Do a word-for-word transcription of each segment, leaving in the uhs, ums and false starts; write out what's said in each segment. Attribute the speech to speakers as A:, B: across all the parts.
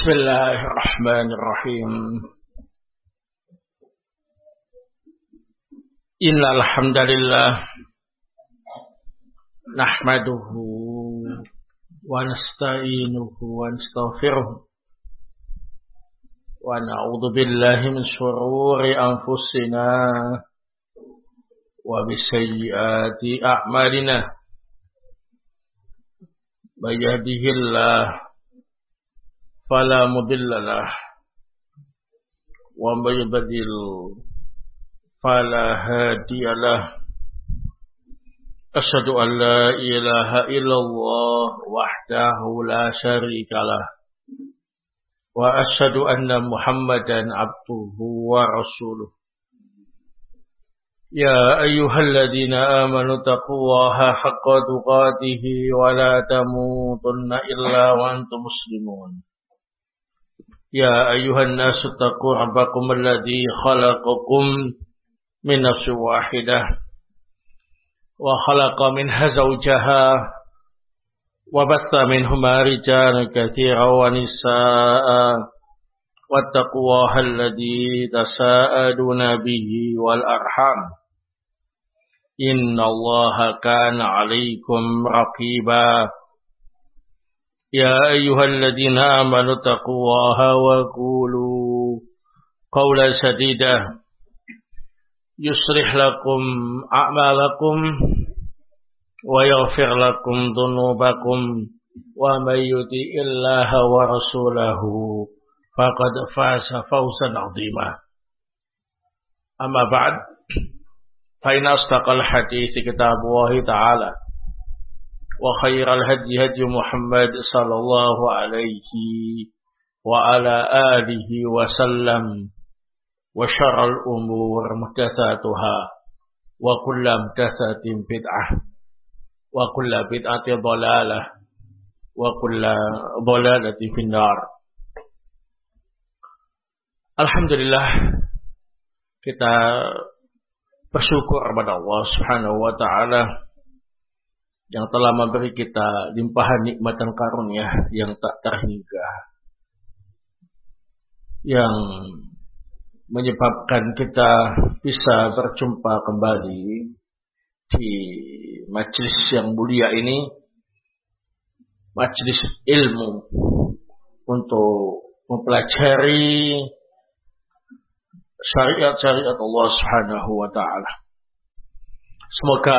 A: Bismillahirrahmanirrahim. Innal hamdalillah nahmaduhu wa nasta'inuhu wa nastaghfiruh wa na'udzu billahi min shururi anfusina wa min sayyiati a'malina. May yahdihillahu fala mudilla lahu wa may yudlil fala hadiya lahu. Asyhadu an la ilaha illallah wahdahu la syarika lah wa asyhadu anna Muhammadan abduhu wa rasuluh. Ya ayyuhalladzina amanu taqullaha haqqa tuqatih wa la tamutunna illa wa antum muslimun. Ya ayyuhan nasu taqu rabbakum alladzi khalaqakum min nafsin wahidah wa khalaqa minha zawjaha wa batha minhuma rijalan katsiran wa nisaa'a wattaqullaha alladzi tasaaluna bihi wal arham innallaha kana 'alaykum raqiba. Ya ayyuhalladzina amanu taqullaha wa qulu qawlan sadida yuslih lakum a'malakum wa yaghfir lakum dhunubakum wa may yuti'illaha wa rasulahu faqad faza fawzan 'azima. Amma ba'd, fa inna asdaqal hadithi kitabullahi ta'ala wa khairal hadyi hadyu Muhammad sallallahu alaihi wa ala alihi wa sallam wa syarrul umur muhdatsatuha wa kullu muhdatsatin bid'ah wa kullu bid'atin dhalalah wa kullu dhalalatin finnar. Alhamdulillah, kita bersyukur kepada Allah Subhanahu wa taala yang telah memberi kita limpahan nikmat dan karunia yang tak terhingga, yang menyebabkan kita bisa berjumpa kembali di majelis yang mulia ini, majelis ilmu untuk mempelajari syariat-syariat Allah Subhanahu wa taala. Semoga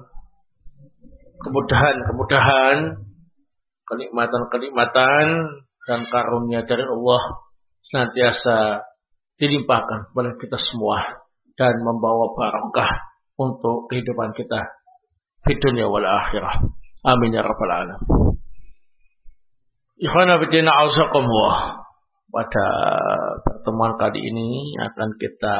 A: kemudahan-kemudahan, kenikmatan-kenikmatan dan karunia dari Allah senantiasa dilimpahkan kepada kita semua dan membawa barakah untuk kehidupan kita di dunia wal akhirah. Amin ya rabbal alamin. Ikhwana fillah a'azakumullah. Pada pertemuan kali ini akan kita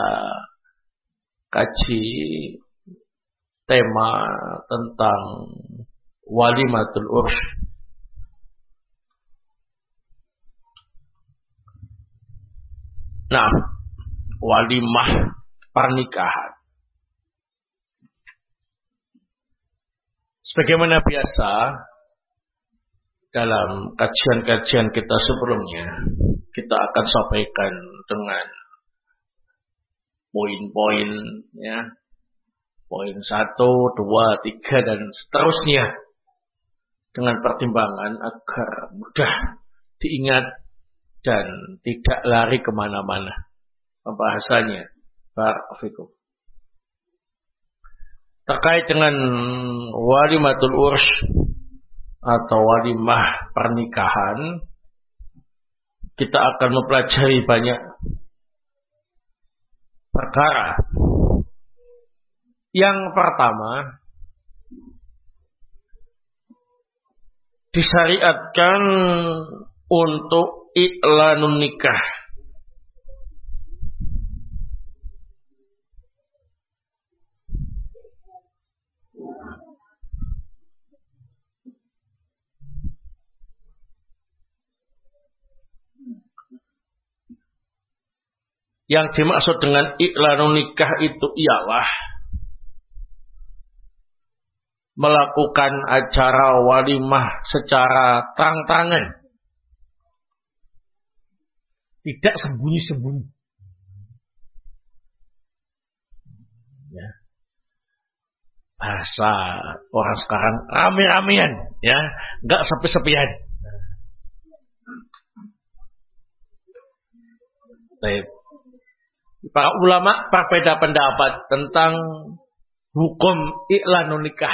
A: kaji tema tentang walimatul urs. Nah, walimah pernikahan. Sebagaimana biasa dalam kajian-kajian kita sebelumnya, kita akan sampaikan dengan poin-poin, ya, poin satu, dua, tiga dan seterusnya, dengan pertimbangan agar mudah diingat dan tidak lari kemana-mana pembahasannya. Barakallahu. Terkait dengan walimatul urs atau walimah pernikahan, kita akan mempelajari banyak perkara. Yang pertama, disyariatkan untuk i'lanun nikah. Yang dimaksud dengan i'lanun nikah itu ialah melakukan acara walimah secara terang-terangan Tidak sembunyi-sembunyi. Ya. Bahasa orang sekarang rame-ramean, ya, enggak sepi-sepian. Baik. Para ulama berbeda pendapat tentang hukum i'lanun nikah,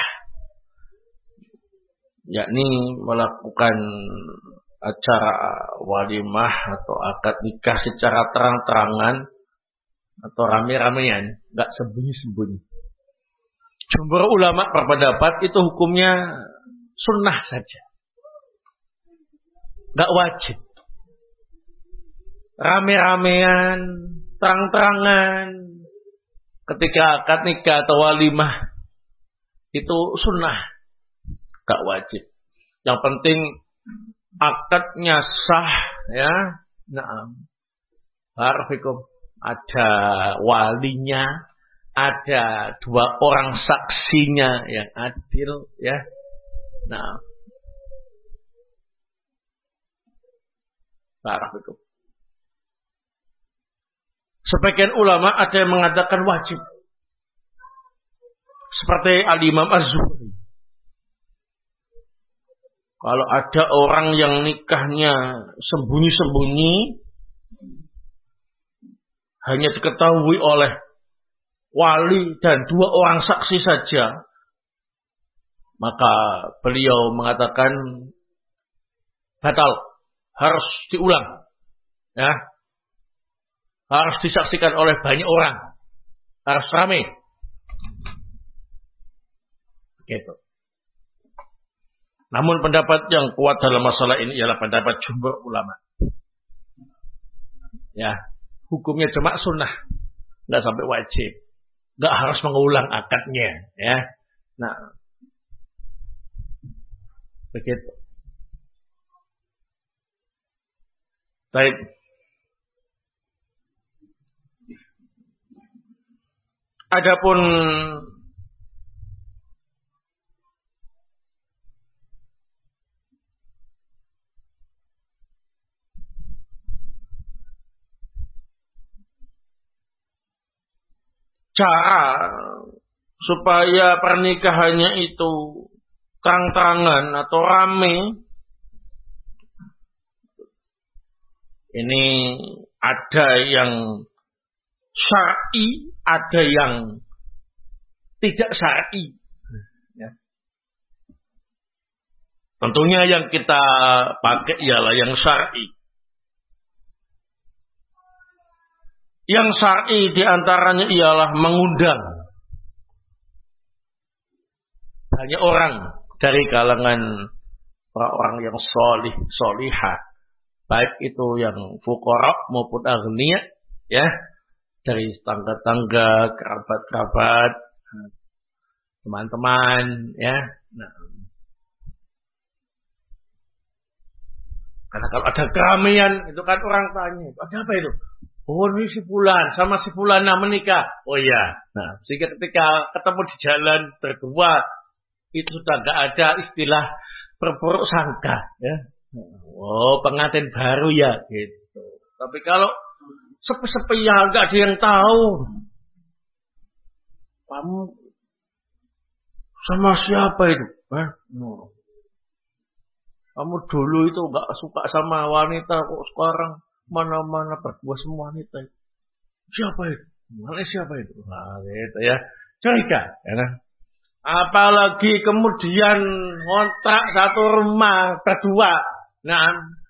A: yakni melakukan acara walimah atau akad nikah secara terang-terangan atau rame-ramean, enggak sembunyi-sembunyi. Jumhur ulama berpendapat itu hukumnya sunnah saja, enggak wajib. Rame-ramean, terang-terangan ketika akad nikah atau walimah itu sunnah, enggak wajib. Yang penting akadnya sah, ya. Nah, barakallahu ada walinya, ada dua orang saksinya yang adil, ya. Nah, barakallahu. Sebagian ulama ada yang mengatakan wajib, seperti Al-Imam Az-Zuhri. Kalau ada orang yang nikahnya sembunyi-sembunyi, hanya diketahui oleh wali dan dua orang saksi saja, maka beliau mengatakan batal, harus diulang, ya, harus disaksikan oleh banyak orang, harus ramai, gitu. Namun pendapat yang kuat dalam masalah ini ialah pendapat jumhur ulama. Ya, hukumnya cuma sunnah, nggak sampai wajib, nggak harus mengulang akadnya, ya. Nah, begitu. Baik. Adapun cara supaya pernikahannya itu terang-terangan atau rame, ini ada yang syar'i, ada yang tidak syar'i. Ya. Tentunya yang kita pakai ialah yang syar'i. Yang syar'i diantaranya ialah mengundang banyak orang dari kalangan orang yang solih, solihah, baik itu yang fuqara maupun aghnia, ya, dari tangga-tangga, kerabat-kerabat, teman-teman, ya. Nah, karena kalau ada keramaian itu kan orang tanya, ada apa itu? Oh, ini si fulan sama si fulana menikah. Oh iya. Nah, sehingga ketika ketemu di jalan berdua itu sudah enggak ada istilah berburuk sangka, ya. Oh, pengantin baru ya, gitu. Tapi kalau sepi-sepi ya enggak ada yang tahu. Kamu sama siapa itu? Hah? No. Kamu dulu itu enggak suka sama wanita, kok sekarang mana-mana berdua semua wanita. Siapa itu? Mana siapa itu? Nah, gitu ya. Curiga, ya kan? Apalagi kemudian kontrak satu rumah berdua. Nah,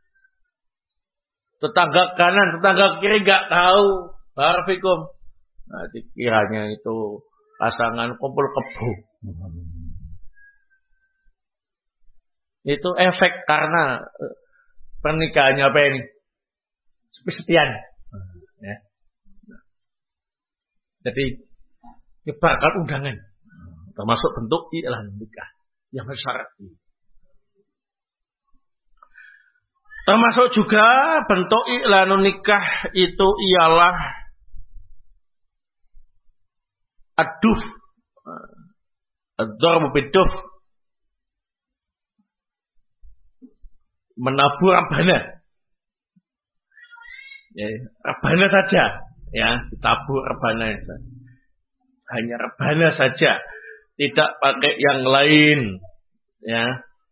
A: tetangga kanan, tetangga kiri enggak tahu. Barafikum. Nah, dikiranya itu pasangan kumpul kebo. Itu efek karena pernikahannya apa ini? Sepi-sepian. Ya. Jadi nyebarkan undangan, termasuk bentuk i'lan nikah yang syar'i. Termasuk juga bentuk i'lanun nikah itu ialah ad-duf, ad-darbu bid-duf, menabur rebana. Ya, rebana saja, ya, ditabur rebana saja. Hanya rebana saja, tidak pakai yang lain, ya.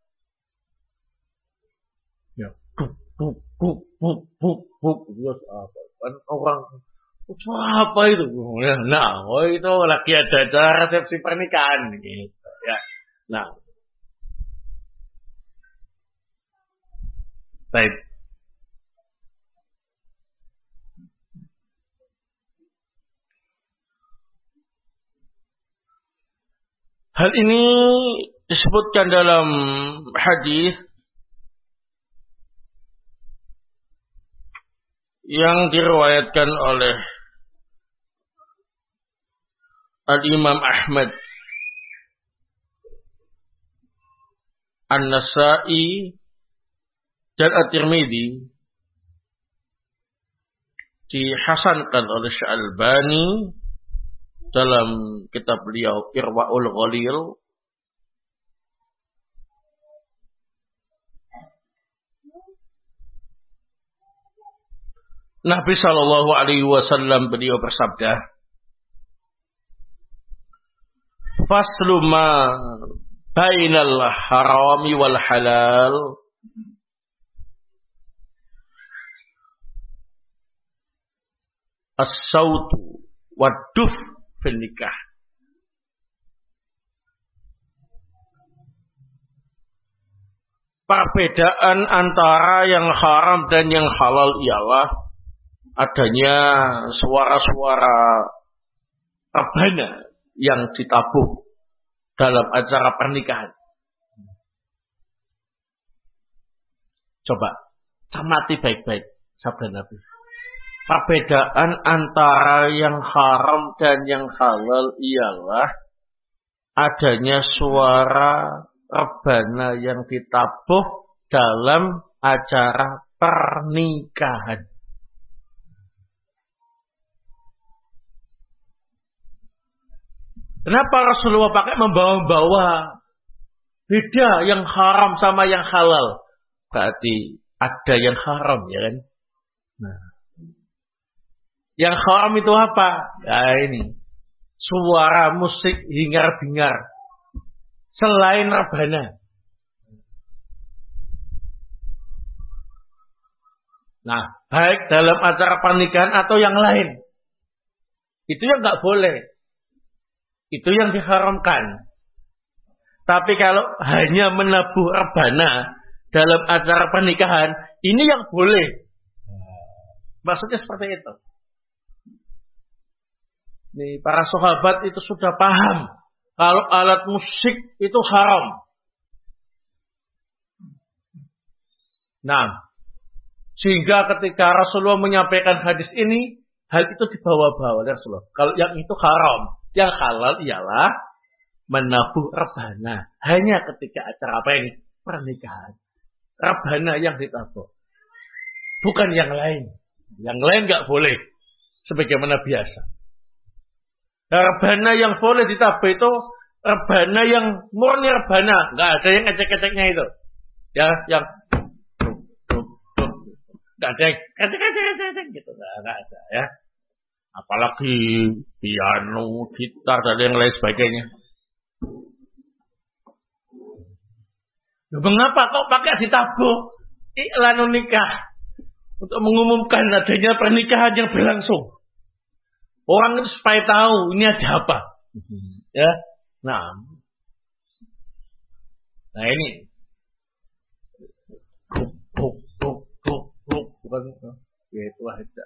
A: Ya, buk buk buk buk buk buk, terus apa? Kan orang apa itu? Nah, oh itu lagi ada acara resepsi pernikahan, gitu, ya. Nah, baik. Hal ini disebutkan dalam hadis yang diriwayatkan oleh Al-Imam Ahmad, An-Nasa'i dan At-Tirmidzi, dihasankan oleh Syalbani dalam kitab beliau Irwaul Ghalil. Nabi sallallahu alaihi wasallam beliau bersabda, "Faslu ma bainal harami wal halal as-sautu wad-duf fil nikah." Perbedaan antara yang haram dan yang halal ialah adanya suara-suara rebana yang ditabuh dalam acara pernikahan. Coba cermati baik-baik sabda Nabi. Perbedaan antara yang haram dan yang halal ialah adanya suara rebana yang ditabuh dalam acara pernikahan. Kenapa Rasulullah pakai membawa-bawa beda yang haram sama yang halal? Berarti ada yang haram, ya kan? Nah, yang haram itu apa? Nah ini, suara musik hingar-bingar selain rebana. Nah, baik dalam acara pernikahan atau yang lain, itu yang nggak boleh. Itu yang diharamkan. Tapi kalau hanya menabuh rebana dalam acara pernikahan, ini yang boleh. Maksudnya seperti itu. Nih, para sahabat itu sudah paham kalau alat musik itu haram. Nah, sehingga ketika Rasulullah menyampaikan hadis ini, hal itu dibawa-bawa oleh Rasulullah. Kalau yang itu haram. Yang halal ialah menabuh rebana. Hanya ketika acara apa ini? Pernikahan. Rebana yang ditabuh. Bukan yang lain. Yang lain nggak boleh. Sebagaimana biasa. Rebana yang boleh ditabuh itu rebana yang murni rebana. Nggak ada yang ecek-eceknya itu. Ya, yang nggak ada yang ecek-ecek gitu. Nggak ada ya. Apalagi piano, gitar, dan yang lain sebagainya. Loh, mengapa kok pakai ditabuh iklan nikah? Untuk mengumumkan adanya pernikahan yang berlangsung. Orang itu supaya tahu ini ada apa. Ya, nah, nah ini, buk buk buk buk buk, bukan ya itu aja.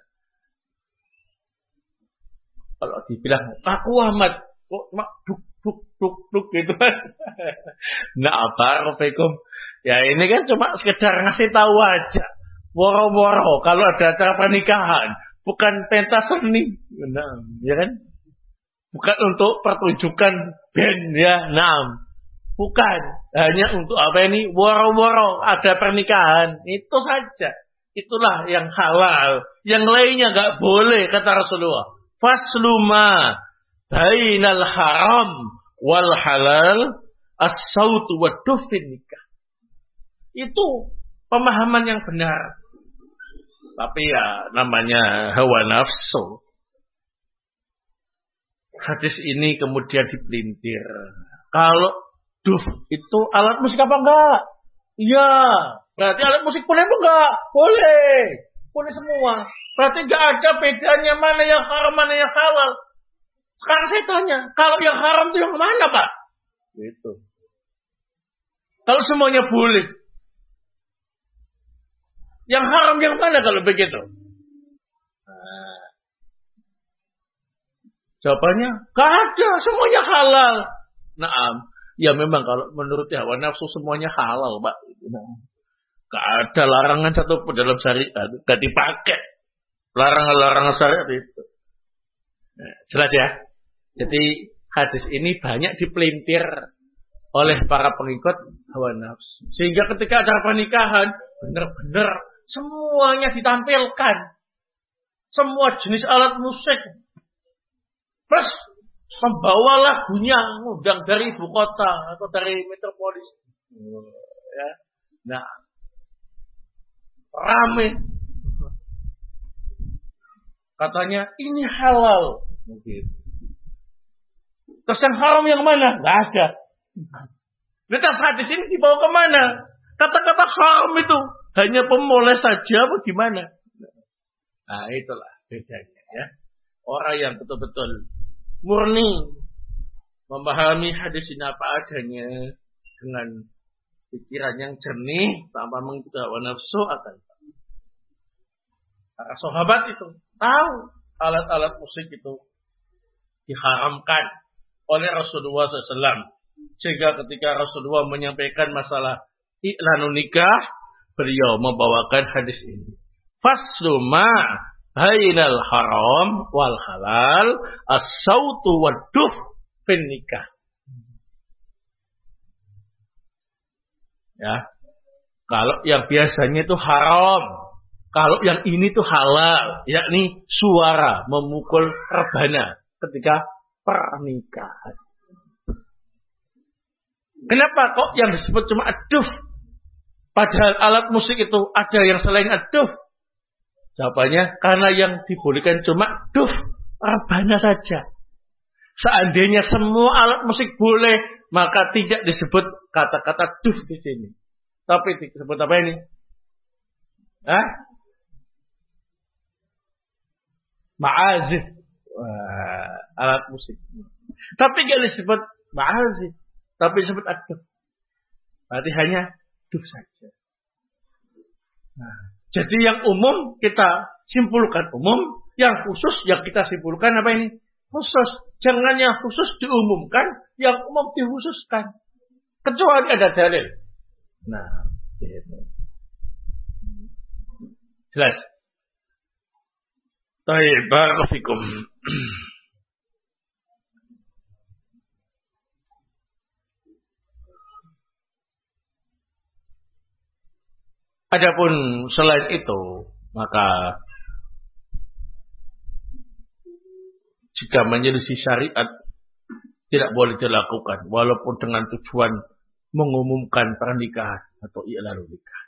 A: Kalau dibilang aku amat kok mak duk duk duk duk gitu kan. Nah, barakallahu. Ya ini kan cuma sekedar ngasih tahu aja. Woro-woro kalau ada acara pernikahan, bukan pentas seni. Nah, ya kan? Bukan untuk pertunjukan band ya, nah. Bukan, hanya untuk apa ini? Woro-woro ada pernikahan, itu saja. Itulah yang halal. Yang lainnya enggak boleh kata Rasulullah. Fasluma bainal haram wal halal as-sautu wad-dufin nikah. Itu pemahaman yang benar. Tapi ya namanya hawa nafsu. Hadis ini kemudian dipelintir. Kalau duf itu alat musik apa enggak? Iya. Berarti alat musik boleh enggak? Boleh. Boleh semua. Berarti enggak ada bedanya mana yang haram, mana yang halal. Sekarang saya tanya, kalau yang haram itu yang mana, Pak? Gitu. Kalau semuanya boleh. Yang haram yang mana kalau begitu? Nah, jawabannya, gak ada, semuanya halal. Naam. Ya memang kalau menurut hawa nafsu semuanya halal, Pak. Nah, gak ada larangan satu pun dalam syariat. Gak dipakai. Larangan-larangan syariat itu. Nah, jelas ya? Jadi hadis ini banyak dipelintir oleh para pengikut hawa nafsu. Sehingga ketika acara pernikahan, benar-benar semuanya ditampilkan. Semua jenis alat musik. Plus membawa lagunya, ngundang dari ibu kota atau dari metropolis. Ya. Nah, rame. Katanya ini halal. Mungkin. Terus yang haram yang mana? Nggak ada. Nah, hadis ini dibawa kemana? Kata-kata haram itu hanya pemoles saja apa gimana? Nah, itulah bedanya ya. Orang yang betul-betul murni memahami hadis ini apa adanya dengan pikiran yang jernih tanpa mengikuti hawa nafsu akan tahu. Para sahabat itu tahu alat-alat musik itu diharamkan oleh Rasulullah shallallahu alaihi wasallam. Sehingga ketika Rasulullah menyampaikan masalah i'lanun nikah, beliau membawakan hadis ini. Faslu ma bainal haram wal halal as-sautu wad-duf fin nikah. Ya. Kalau yang biasanya itu haram, kalau yang ini tuh halal, yakni suara memukul rebana ketika pernikahan. Kenapa kok yang disebut cuma ad-duf? Padahal alat musik itu ada yang selain ad-duf. Jawabannya karena yang dibolehkan cuma duf, rebana saja. Seandainya semua alat musik boleh, maka tidak disebut kata-kata duf di sini. Tapi disebut apa ini? Hah? Ma'azif. Wah, alat musik. Tapi tidak disebut ma'azif. Tapi disebut ad-duf. Berarti hanya duf saja. Nah, jadi yang umum kita simpulkan umum, yang khusus yang kita simpulkan apa ini? Khusus. Jangan yang khusus diumumkan, yang umum dikhususkan. Kecuali ada dalil. Nah, gitu. Jelas. Baik, barakallahu fikum. Adapun selain itu, maka jika menyelisih syariat tidak boleh dilakukan, walaupun dengan tujuan mengumumkan pernikahan atau i'lanun nikah.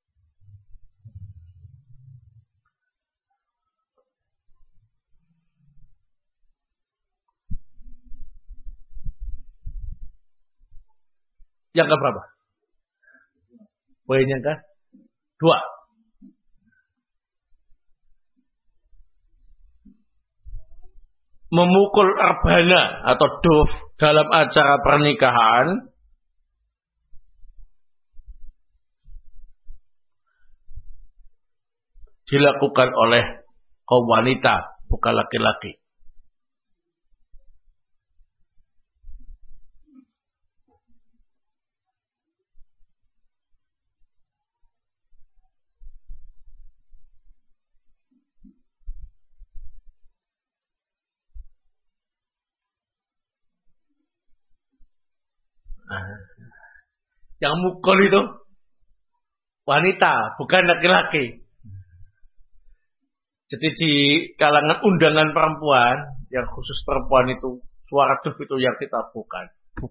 A: Yang keberapa? Poin yang ke dua. Memukul rebana atau duf dalam acara pernikahan dilakukan oleh kaum wanita, bukan laki-laki. Yang mukul itu wanita, bukan laki-laki. Jadi di kalangan undangan perempuan, yang khusus perempuan itu, suara duf itu yang kita bukan.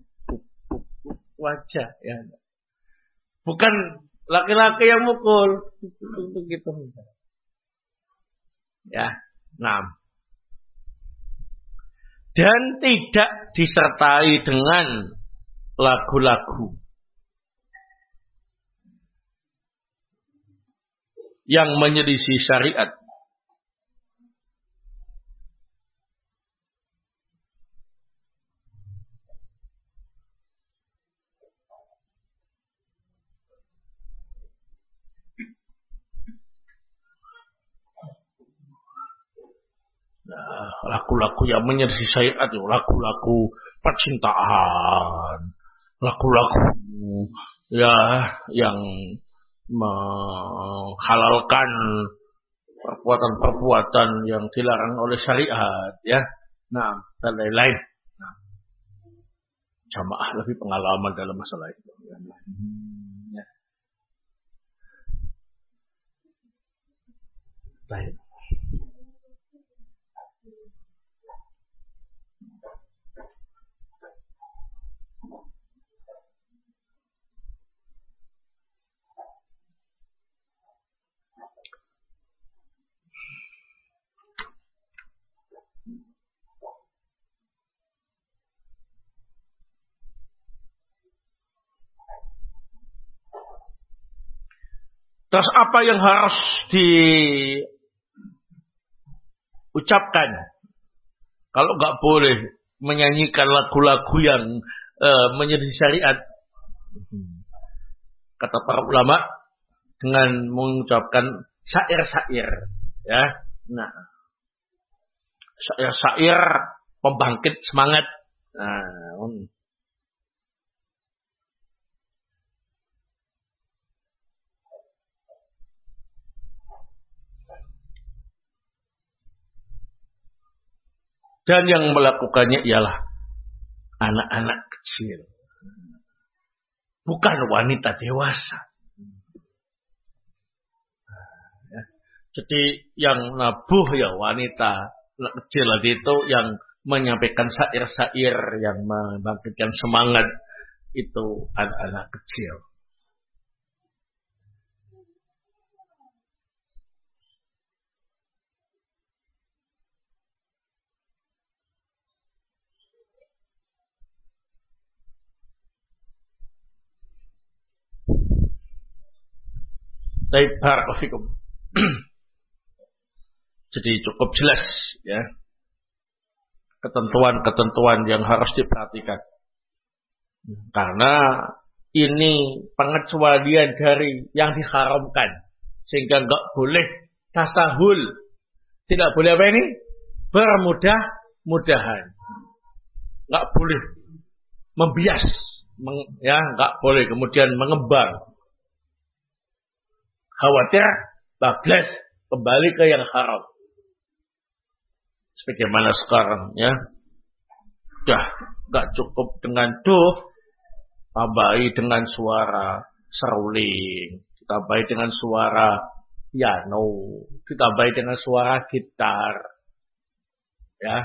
A: Wajah, ya. Bukan laki-laki yang mukul. Begitu. Ya, nah. Dan tidak disertai dengan lagu-lagu yang menyelisih syariat. Nah, lagu-lagu yang menyelisih syariat itu lagu-lagu percintaan, lagu-lagu ya yang menghalalkan perbuatan-perbuatan yang dilarang oleh syariat, ya. Nah, dan lain-lain. Nah, jamaah lebih pengalaman dalam masalah itu. Ya. Baik. Terus apa yang harus diucapkan? Kalau nggak boleh menyanyikan lagu-lagu yang uh, menyelisih syariat, kata para ulama, dengan mengucapkan syair-syair, ya. Nah, syair-syair pembangkit semangat. Nah, um. Dan yang melakukannya ialah anak-anak kecil, bukan wanita dewasa. Ya. Jadi yang nabuh ya wanita kecil itu yang menyampaikan syair-syair yang membangkitkan semangat itu anak-anak kecil. Baik, barakallahu. Jadi cukup jelas ya ketentuan-ketentuan yang harus diperhatikan. Karena ini pengecualian dari yang diharamkan, sehingga enggak boleh tasahul. Tidak boleh apa ini? Bermudah-mudahan. Enggak boleh membias, meng, ya, enggak boleh kemudian mengembang. Khawatir bablas kembali ke yang haram. Sebagaimana sekarang ya. Sudah enggak cukup dengan duh, tambahi dengan suara seruling, ditambahi dengan suara piano, ditambahi dengan suara gitar. Ya.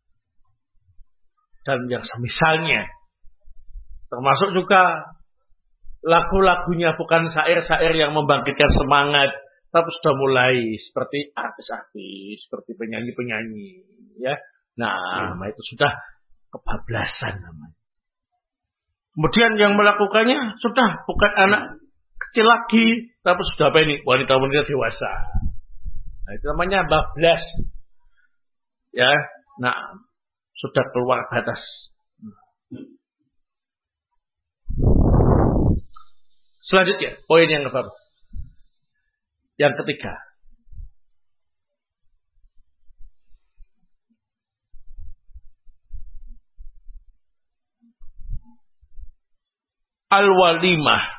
A: Dan yang semisalnya. Termasuk juga lagu-lagunya bukan syair-syair yang membangkitkan semangat, tapi sudah mulai seperti artis-artis, seperti penyanyi-penyanyi, ya. Nah, hmm. itu sudah kebablasan namanya. Kemudian yang melakukannya sudah bukan anak kecil lagi, tapi sudah apa ini? Wanita-wanita dewasa. Nah, itu namanya bablas. Ya. Nah, sudah keluar batas. Selanjutnya, poin yang keberapa? Yang ketiga. Al-walimah.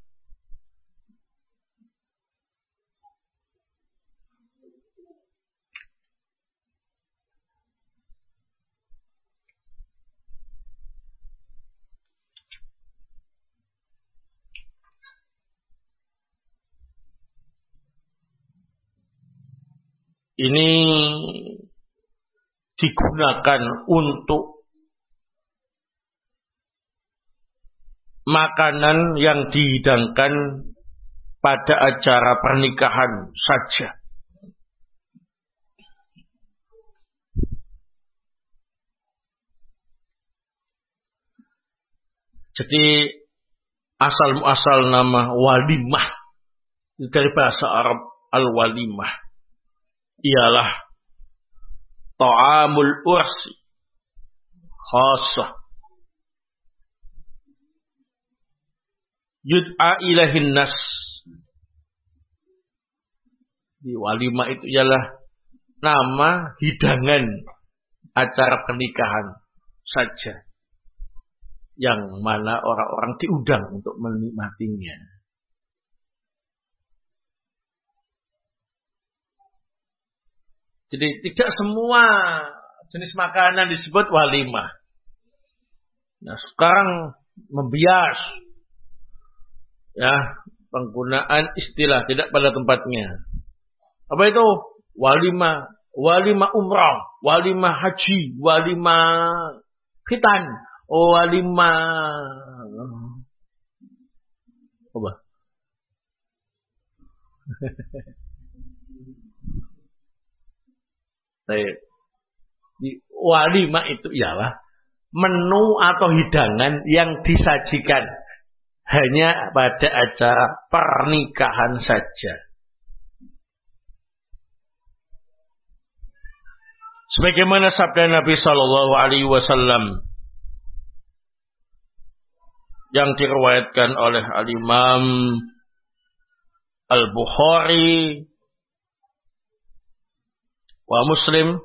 A: Ini digunakan untuk makanan yang dihidangkan pada acara pernikahan saja. Jadi asal muasal nama walimah dari bahasa Arab al-walimah ialah ta'amul ursi khassah yud'a ilahin nas. Di walimah itu ialah nama hidangan acara pernikahan saja yang mana orang-orang diundang untuk menikmatinya. Jadi tidak semua jenis makanan disebut walimah. Nah, sekarang membias ya penggunaan istilah tidak pada tempatnya. Apa itu? Walimah, walimah umrah, walimah haji, walimah khitan, walimah apa? Di walimah itu ialah menu atau hidangan yang disajikan hanya pada acara pernikahan saja. Sebagaimana sabda Nabi Sallallahu Alaihi Wasallam yang diriwayatkan oleh Al-Imam Al-Bukhari wa Muslim,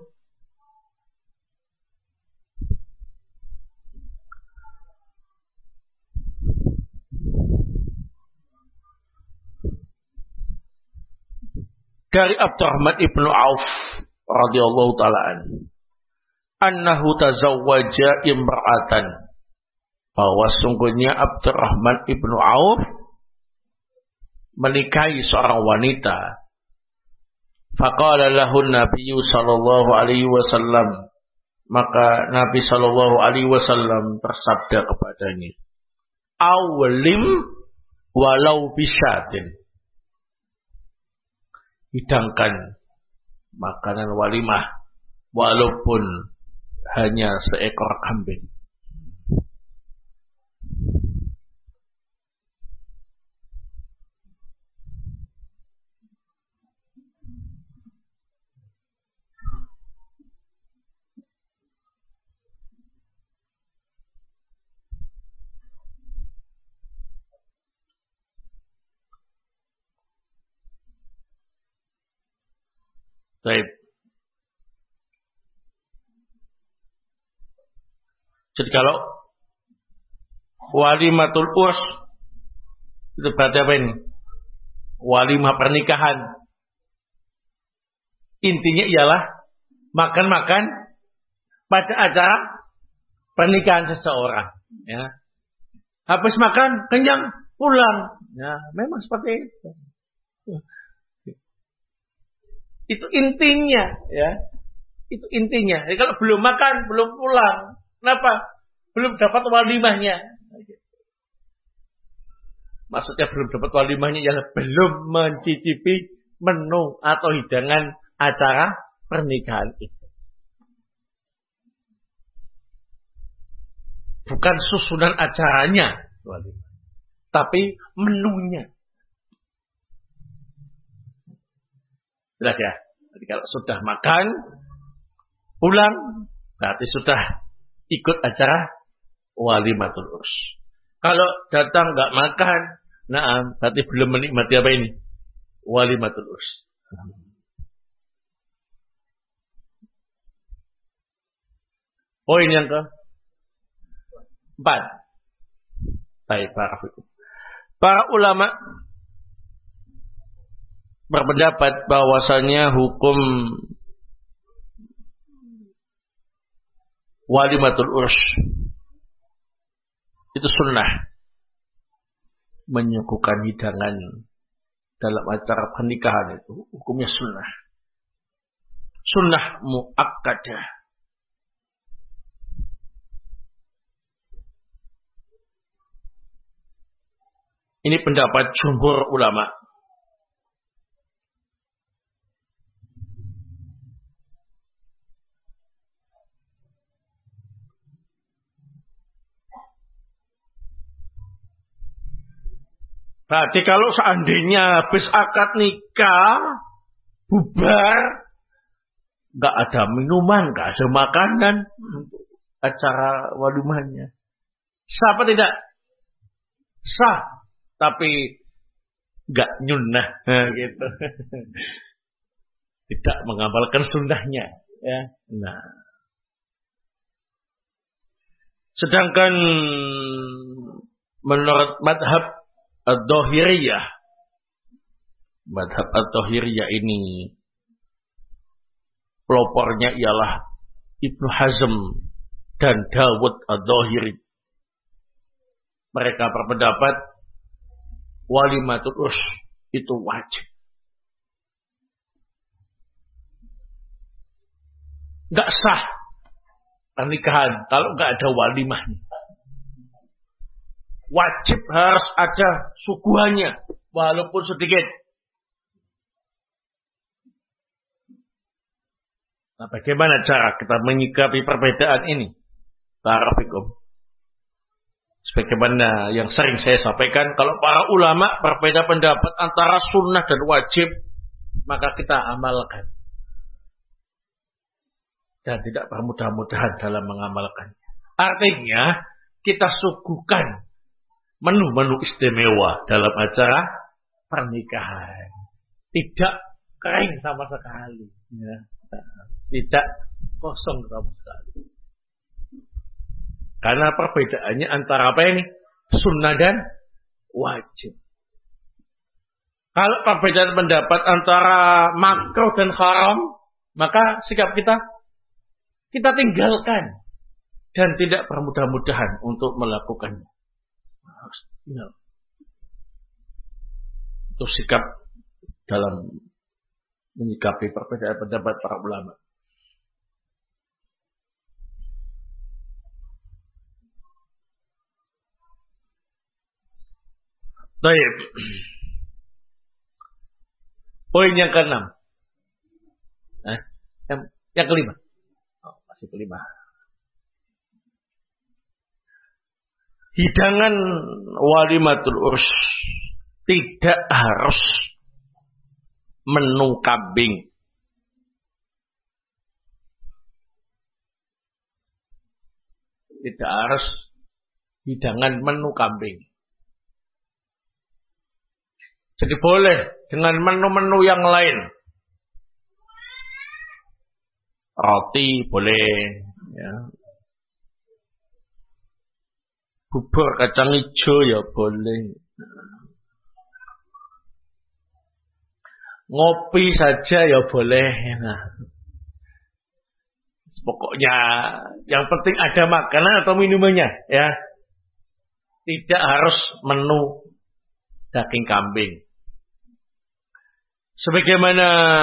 A: dari Abdurrahman ibnu Auf radhiyallahu taala anhu, annahu tazawwaja imra'atan, bahwa sungguhnya Abdurrahman ibnu Auf menikahi seorang wanita. Faqala lahu Nabi sallallahu alaihi wasallam, maka Nabi sallallahu alaihi wasallam bersabda kepadanya, awlim walau bisyatin, hidangkan makanan walimah walaupun hanya seekor kambing. Baik. Jadi kalau walimatul urs itu berarti apa ini? Walimah pernikahan. Intinya ialah makan-makan pada acara pernikahan seseorang. Ya. Habis makan kenyang pulang. Ya, memang seperti itu. Itu intinya, ya. Itu intinya. Jadi kalau belum makan, belum pulang. Kenapa? Belum dapat walimahnya. Maksudnya belum dapat walimahnya ya belum mencicipi menu atau hidangan acara pernikahan itu. Bukan susunan acaranya, walimah, tapi menunya. Jelas ya. Jadi kalau sudah makan, pulang, berarti sudah ikut acara walimatul urs. Kalau datang nggak makan, nah berarti belum menikmati apa ini? Walimatul urs. Poin yang ke empat. Baik, para ulama berpendapat bahwasanya hukum walimatul urs itu sunnah, menyuguhkan hidangan dalam acara pernikahan itu hukumnya sunnah, sunnah muakkadah. Ini pendapat jumhur ulama. Berarti kalau seandainya habis akad nikah, bubar, nggak ada minuman, nggak ada makanan untuk acara walimahnya. Sah apa tidak? Sah, tapi nggak nyunnah, nah, gitu. Tidak mengamalkan sunnahnya, ya. Nah, sedangkan menurut madhab ad-Dhahiriyah, madhab ad-Dhahiriyah ini pelopornya ialah Ibnu Hazm dan Dawud ad-Dhahiri. Mereka berpendapat walimatul urs itu wajib. Enggak sah pernikahan kalau enggak ada walimahnya. Wajib harus ada suguhannya walaupun sedikit. Nah, bagaimana cara kita menyikapi perbedaan ini? Barakallahu. Sebagaimana yang sering saya sampaikan, kalau para ulama berbeda pendapat antara sunnah dan wajib, maka kita amalkan. Dan tidak bermudah-mudahan dalam mengamalkannya. Artinya, kita suguhkan menu-menu istimewa dalam acara pernikahan. Tidak kering sama sekali. Ya. Tidak kosong sama sekali. Karena perbedaannya antara apa ini? Sunnah dan wajib. Kalau perbedaan pendapat antara makruh dan haram, maka sikap kita kita tinggalkan dan tidak bermudah-mudahan untuk melakukannya. Itu sikap dalam menyikapi perbedaan pendapat para ulama. Baik. Poin yang keenam. Eh, yang, yang kelima. Oh, masih kelima. Hidangan walimatul urs tidak harus menu kambing. Tidak harus hidangan menu kambing. Jadi boleh dengan menu-menu yang lain. Roti boleh, ya. Bubur kacang hijau ya boleh. Ngopi saja ya boleh. Nah, pokoknya yang penting ada makanan atau minumannya, ya. Tidak harus menu daging kambing. Sebagaimana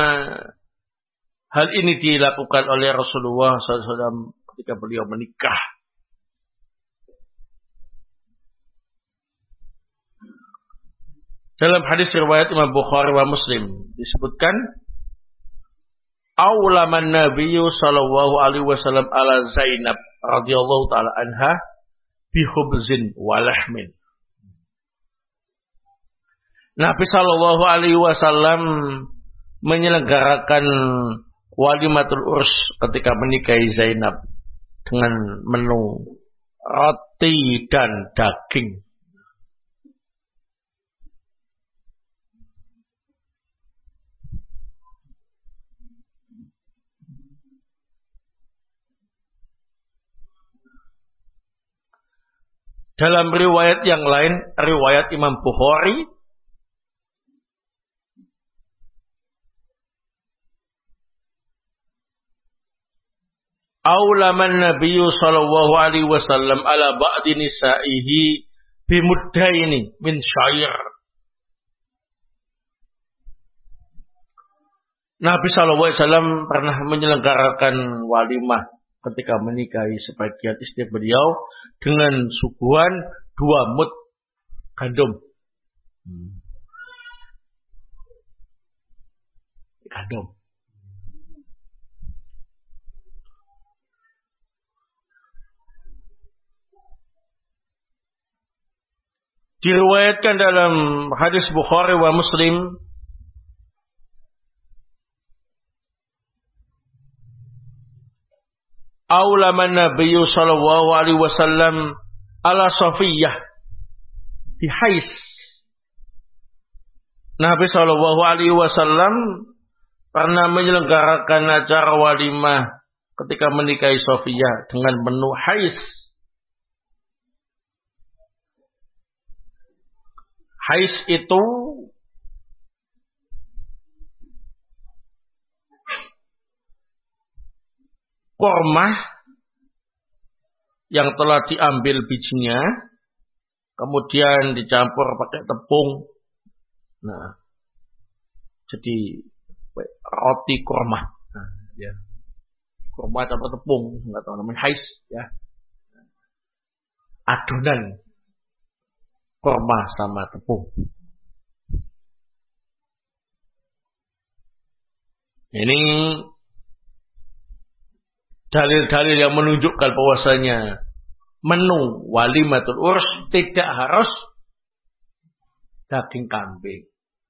A: hal ini dilakukan oleh Rasulullah shallallahu alaihi wasallam ketika beliau menikah. Dalam hadis riwayat Imam Bukhari wa Muslim disebutkan, "Aulaman Nabiyyu sallallahu alaihi wasallam ala Zainab radhiyallahu taala anha bi khubzin wa lahmin." Nabi Shallallahu Alaihi Wasallam menyelenggarakan walimatul urs ketika menikahi Zainab dengan menu roti dan daging. Dalam riwayat yang lain, riwayat Imam Bukhari, aulaman Nabiyyu sallallahu alaihi wasallam ala ba'di nisaihi bimuddaini min syair. Nabi sallallahu alaihi wasallam pernah menyelenggarakan walimah ketika menikahi sebagian istri beliau dengan suguhan dua mud gandum. Hmm. Gandum. Diriwayatkan dalam hadis Bukhari wa Muslim aulama Nabi sallallahu alaihi wasallam ala Safiyah di Hais. Nabi sallallahu alaihi wasallam pernah menyelenggarakan acara walimah ketika menikahi Safiyah dengan menu Hais. Hais itu kurma yang telah diambil bijinya, kemudian dicampur pakai tepung. Nah, jadi roti kurma. Nah, ya. Kurma tanpa tepung, nggak tahu namanya hais, ya. Adonan kurma sama tepung. Ini dalil-dalil yang menunjukkan bahwasanya menu walimatul urs tidak harus daging kambing,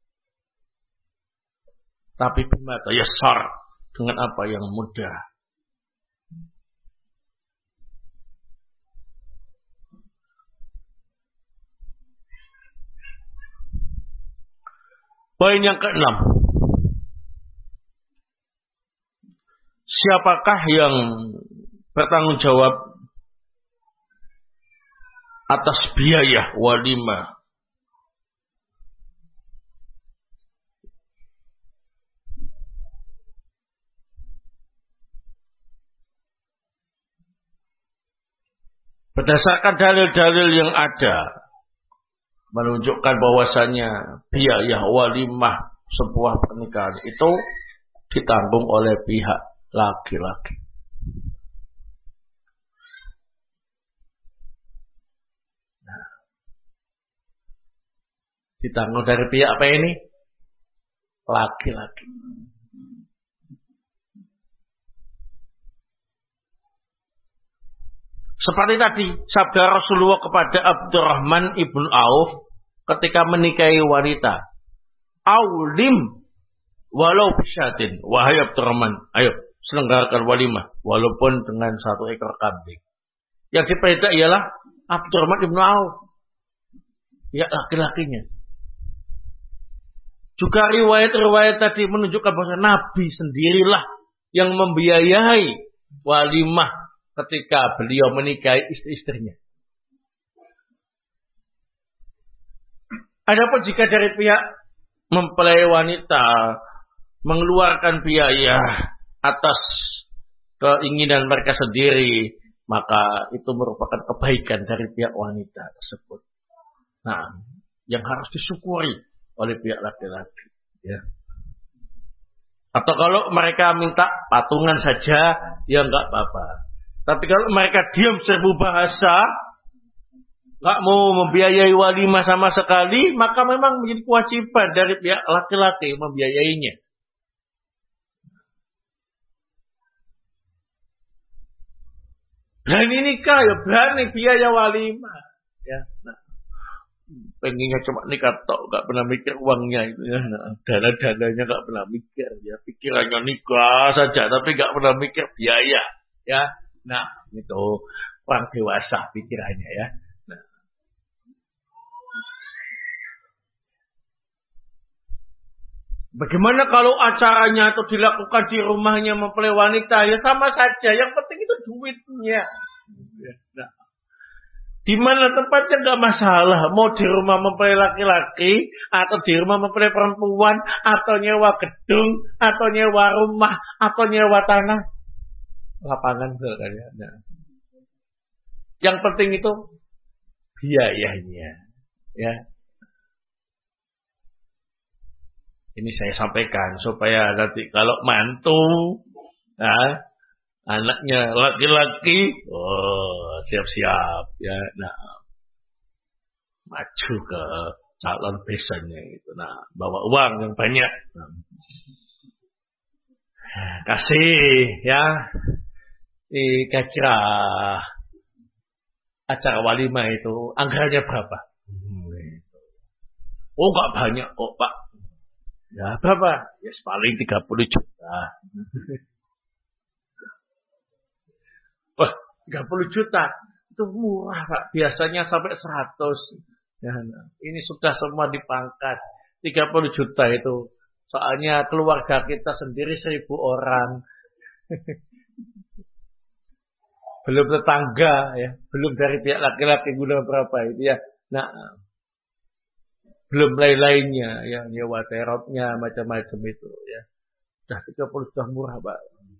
A: tapi bima tayassar, dengan apa yang mudah. Poin yang keenam, siapakah yang bertanggung jawab atas biaya walimah? Berdasarkan dalil-dalil yang ada menunjukkan bahwasanya biaya walimah sebuah pernikahan itu ditanggung oleh pihak laki-laki. Nah, ditanggung dari pihak apa ini? Laki-laki. Seperti tadi sabda Rasulullah kepada Abdurrahman ibn Auf ketika menikahi wanita, aulim walau bisyatin, wahai Abdurrahman, ayo selenggarakan walimah walaupun dengan satu ekor kambing. Yang diperintah ialah Abdurrahman ibn Auf, ya laki-lakinya. Juga riwayat-riwayat tadi menunjukkan bahwa Nabi sendirilah yang membiayai walimah ketika beliau menikahi istri-istrinya. Adapun jika dari pihak mempelai wanita mengeluarkan biaya atas keinginan mereka sendiri, maka itu merupakan kebaikan dari pihak wanita tersebut. Nah, yang harus disyukuri oleh pihak laki-laki, ya. Atau kalau mereka minta patungan saja, ya enggak apa-apa. Tapi kalau mereka diam serbu bahasa, nggak mau membiayai walimah sama sekali, maka memang menjadi kewajiban dari pihak laki-laki membiayainya. Berani nikah ya berani biaya walimah, ya. Nah, pengennya cuma nikah tok, nggak pernah mikir uangnya itu, ya. Nah, dana-dananya nggak pernah mikir, ya. Pikirannya nikah saja, tapi nggak pernah mikir biaya, ya. Nah, itu orang dewasa pikirannya, ya. Nah. Bagaimana kalau acaranya itu dilakukan di rumahnya mempelai wanita? Ya sama saja, yang penting itu duitnya. Nah, di mana tempatnya nggak masalah, mau di rumah mempelai laki-laki atau di rumah mempelai perempuan, atau nyewa gedung, atau nyewa rumah, atau nyewa tanah. Lapangan misalnya. Nah, yang penting itu biayanya, ya. Ini saya sampaikan supaya nanti kalau mantu, nah, anaknya laki-laki, oh siap-siap, ya. Nah, maju ke calon besannya itu. Nah, bawa uang yang banyak. Nah, kasih, ya. Eh, kira-kira acara walimah itu anggarannya berapa? Oh nggak banyak kok Pak. Ya berapa? Ya yes, paling tiga puluh juta. Wah tiga puluh juta. Itu murah Pak. Biasanya sampai seratus. Ya, ini sudah semua dipangkat. tiga puluh juta itu. Soalnya keluarga kita sendiri seribu orang. Belum tetangga ya. Belum dari pihak laki-laki guna berapa itu ya. Nah, belum lain-lainnya ya, nyewa terotnya macam-macam itu ya. Sudah tiga puluh juta murah, Pak.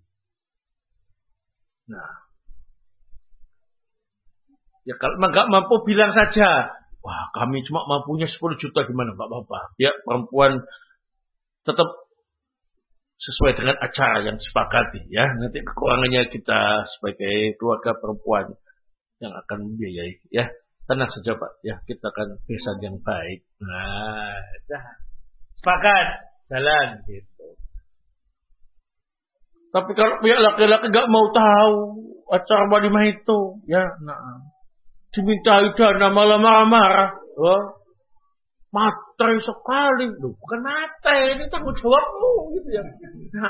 A: Nah. Ya kalau enggak mampu bilang saja, wah, kami cuma mampunya sepuluh juta gimana, Pak Bapak? Ya, perempuan tetap sesuai dengan acara yang disepakati ya. Nanti kekurangannya kita sebagai keluarga perempuan yang akan membiayai ya. Tenang saja Pak, ya kita akan besan yang baik. Nah, dah. Sepakat, jalan gitu. Tapi kalau pihak laki-laki nggak mau tahu acara walimah itu, ya, nah, dimintai dana malah marah-marah, oh, materi sekali, loh, bukan materi, ini tanggung jawabmu, gitu ya. Nah,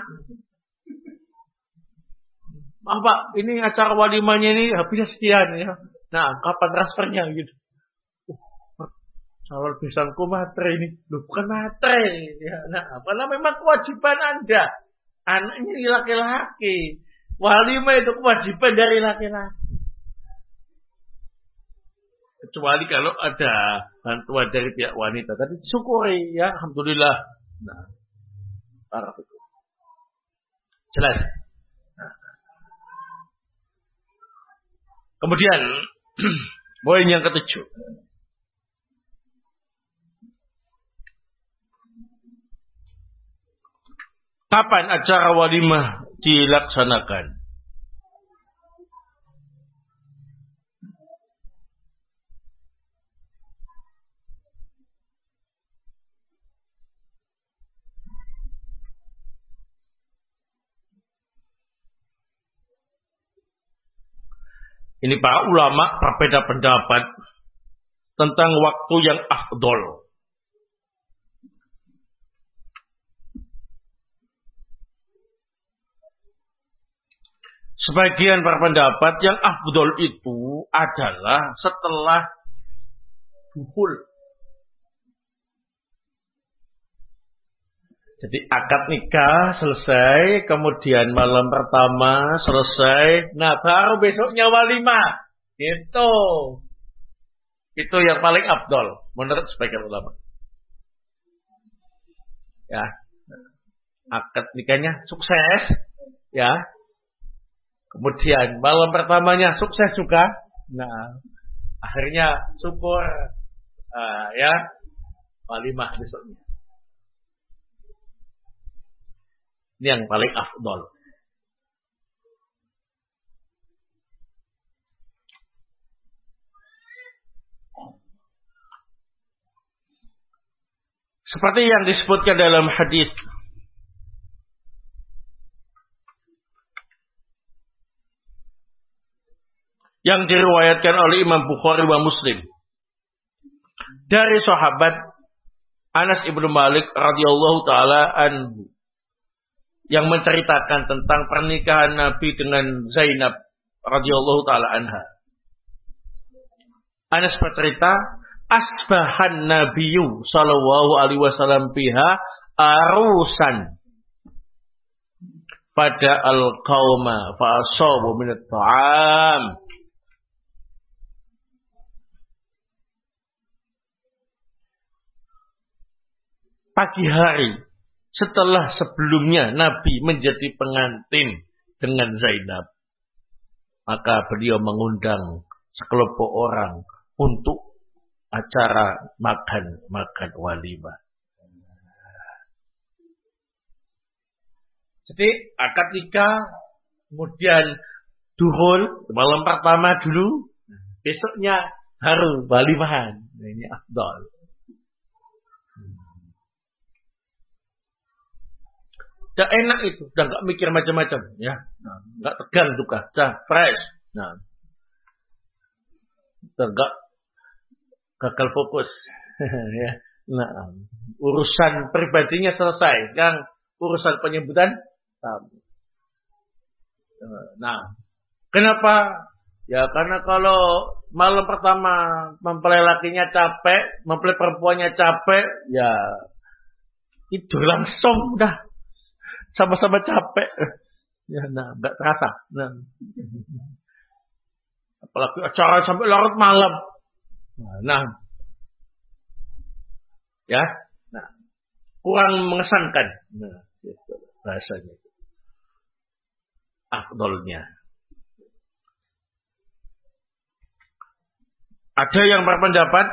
A: maaf Pak, ini acara walimahnya ini habisnya sekian ya. Nah, kapan transfernya gitu? Oh, calon besanku materi ini, loh bukan materi. Ya, nah, karena memang kewajiban Anda. Anaknya ini laki-laki. Walimah itu kewajiban dari laki-laki. Kecuali kalau ada bantuan dari pihak wanita. Tadi syukuri ya, alhamdulillah. Nah, parah itu. Jelas. Nah. Kemudian poin yang ketujuh. Kapan acara walimah dilaksanakan? Ini para ulama berbeda pendapat tentang waktu yang afdol. Sebagian berpendapat yang afdol itu adalah setelah duhul. Jadi akad nikah selesai, kemudian malam pertama selesai, nah baru besoknya walimah. Itu. Itu yang paling afdol menurut sebagian ulama. Ya. Akad nikahnya sukses, ya. Kemudian malam pertamanya sukses juga. Nah, akhirnya syukur uh, ya walimah besoknya. Ini yang paling afdol. Seperti yang disebutkan dalam hadis yang diriwayatkan oleh Imam Bukhari wa Muslim dari sahabat Anas ibnu Malik radhiyallahu taala anhu yang menceritakan tentang pernikahan Nabi dengan Zainab radhiyallahu taala anha. Anas bercerita, asbahan Nabiyyu sallallahu alaihi wasallam biha arusan pada al-qauma fa asabu min at-ta'am. Pagi hari setelah sebelumnya Nabi menjadi pengantin dengan Zainab, maka beliau mengundang sekelompok orang untuk acara makan-makan walimah. Jadi akad nikah, kemudian duhul malam pertama dulu, besoknya baru walimahan. Ini afdal. Udah enak itu, udah nggak mikir macam-macam, ya, nggak nah, tegang juga, udah fresh, nah, udah nggak gagal fokus, ya, Nah, urusan pribadinya selesai. Sekarang urusan penyebutan tamu. Nah, kenapa? Ya karena kalau malam pertama mempelai lakinya capek, mempelai perempuannya capek, ya tidur langsung udah sama-sama capek. Ya, nah, nggak terasa. Nah. Apalagi acara sampai larut malam. Nah, ya, nah, kurang mengesankan. Nah, itu bahasanya. Afdolnya. Ada yang berpendapat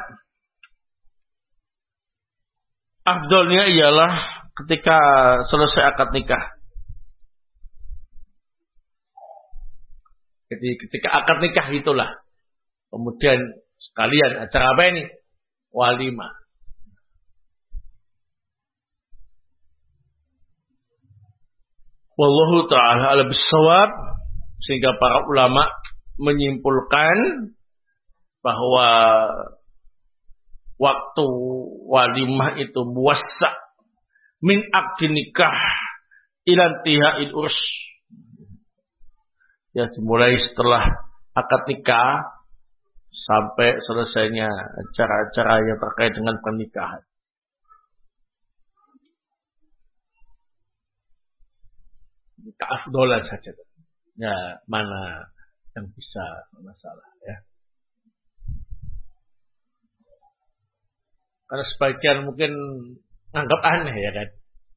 A: afdolnya ialah ketika selesai akad nikah. Jadi ketika akad nikah itulah. Kemudian sekalian acara apa ini? Walimah. Wallahu ta'ala ala bisawab. Sehingga para ulama menyimpulkan bahwa waktu walimah itu muwassa min akdi nikah ilantiha'il urs. Ya dimulai setelah akad nikah sampai selesainya acara-acara yang terkait dengan pernikahan. Keafdolan saja. Ya mana yang bisa masalah ya. Karena sebagian mungkin anggap aneh ya kan.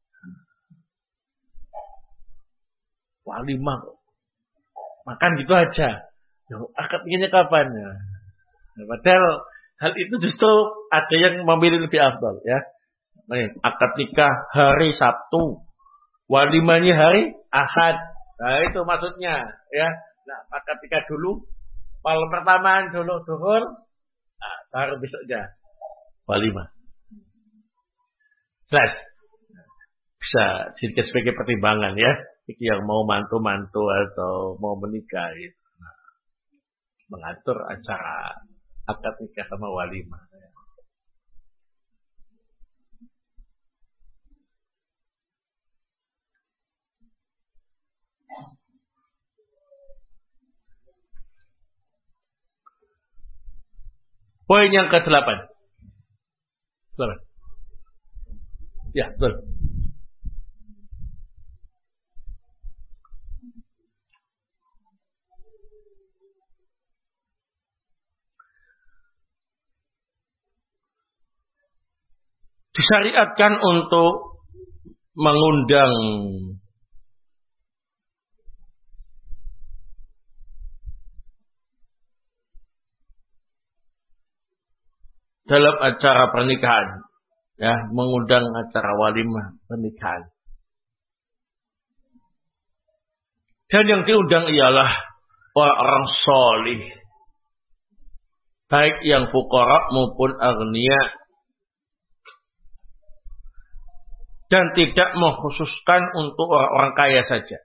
A: Walimah kok. Makan gitu aja. Yo, akad nikahnya kapan ya? Nah, padahal hal itu justru ada yang memilih lebih afdal ya. Nih, akad nikah hari Sabtu, walimahnya hari Ahad. Nah, itu maksudnya ya. Nah, akad nikah dulu, malam pertama dulu duhur, nah, baru besoknya walimah. Jelas. Bisa dijadikan sebagai pertimbangan ya. Yang mau mantu-mantu atau mau menikah gitu. Nah, mengatur acara akad nikah sama walimah. Poin yang kedelapan. Delapan. Ya, betul. Disyariatkan untuk mengundang dalam acara pernikahan, ya, mengundang acara walimah pernikahan. Dan yang diundang ialah orang-orang solih, baik yang fuqara maupun agniya. Dan tidak mengkhususkan untuk orang-orang kaya saja.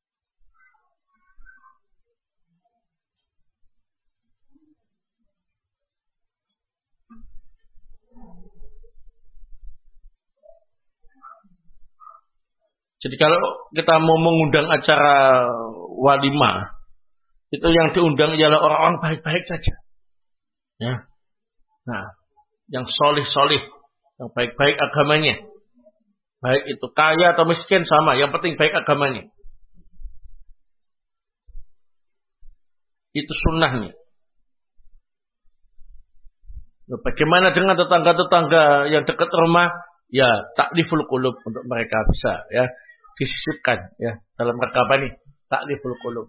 A: Jadi kalau kita mau mengundang acara walimah, itu yang diundang ialah orang-orang baik-baik saja. Ya. Nah, yang solih-solih, yang baik-baik agamanya. Baik itu kaya atau miskin sama, yang penting baik agamanya. Itu sunnahnya. Nah, bagaimana dengan tetangga-tetangga yang dekat rumah? Ya, takliful qulub untuk mereka bisa ya disisipkan ya dalam rangka apa nih? Takliful qulub.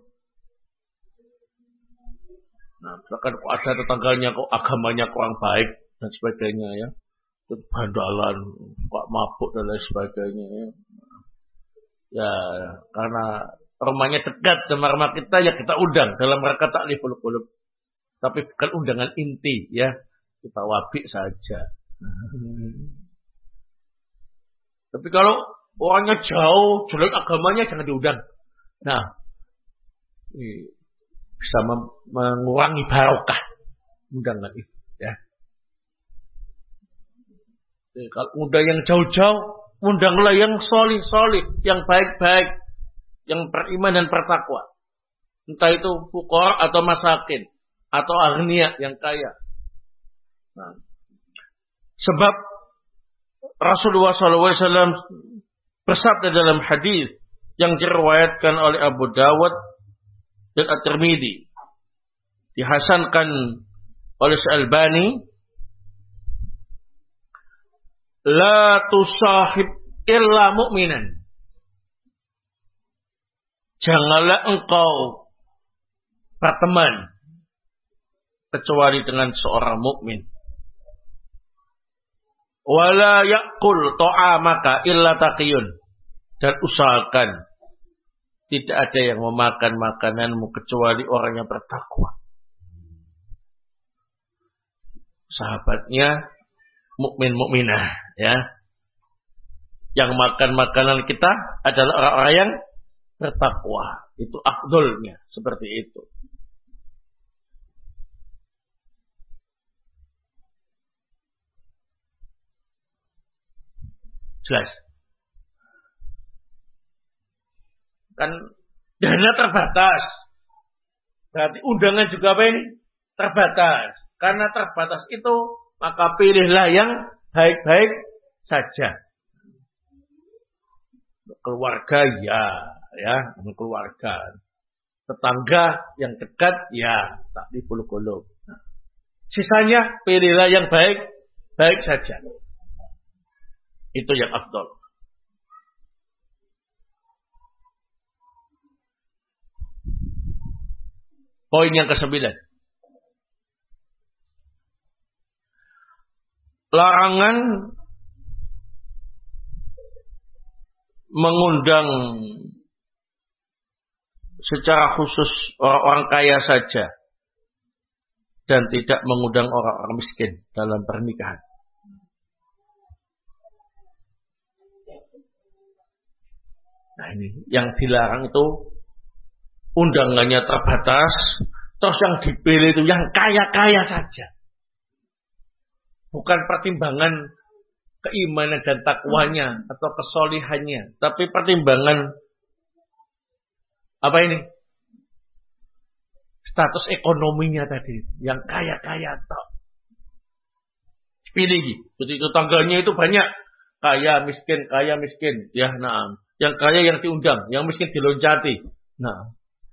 A: Nah, misalkan kok ada tetangganya kok agamanya kurang baik dan sebagainya ya. Bandalan, kok mabuk dan lain sebagainya ya. Ya, karena rumahnya dekat sama rumah kita ya kita undang dalam rangka takliful qulub. Tapi bukan undangan inti ya. Kita wabik saja. Tapi kalau orangnya jauh, jelek agamanya jangan diundang. Nah, bisa mengurangi barokah undangan itu ya. Kalau undang yang jauh-jauh, undanglah yang solih-solih, yang baik-baik, yang beriman dan bertakwa. Entah itu fuqara atau masakin, atau agniya yang kaya. Nah, sebab Rasulullah shallallahu alaihi wasallam bersabda dalam hadis yang diriwayatkan oleh Abu Dawud dan At-Tirmidzi, dihasankan oleh Al-Albani, la tusahib illa mu'minan. Janganlah engkau berteman kecuali dengan seorang mukmin. Wala ya'kul ta'amaka illa taqiyun. Dan usahakan tidak ada yang memakan makananmu kecuali orang yang bertakwa. Sahabatnya mukmin-mukminah, ya. Yang makan makanan kita adalah orang-orang yang bertakwa. Itu afdolnya seperti itu. Jelas. Kan dana terbatas. Berarti undangan juga apa ini? Terbatas. Karena terbatas itu, maka pilihlah yang baik-baik saja. Keluarga ya, ya, keluarga. Tetangga yang dekat ya, tak dipuluk-puluk. Sisanya pilihlah yang baik-baik saja. Itu yang afdol. Poin yang kesembilan. Larangan mengundang secara khusus orang-orang kaya saja dan tidak mengundang orang-orang miskin dalam pernikahan. Nah ini yang dilarang itu undangannya terbatas, terus yang dipilih itu yang kaya-kaya saja. Bukan pertimbangan keimanan dan takwanya atau kesolihannya, tapi pertimbangan apa ini? Status ekonominya tadi, yang kaya-kaya toh. Pilih, begitu tangganya itu banyak, kaya miskin, kaya miskin, ya nah. Yang kaya yang diundang, yang miskin diloncati. Nah,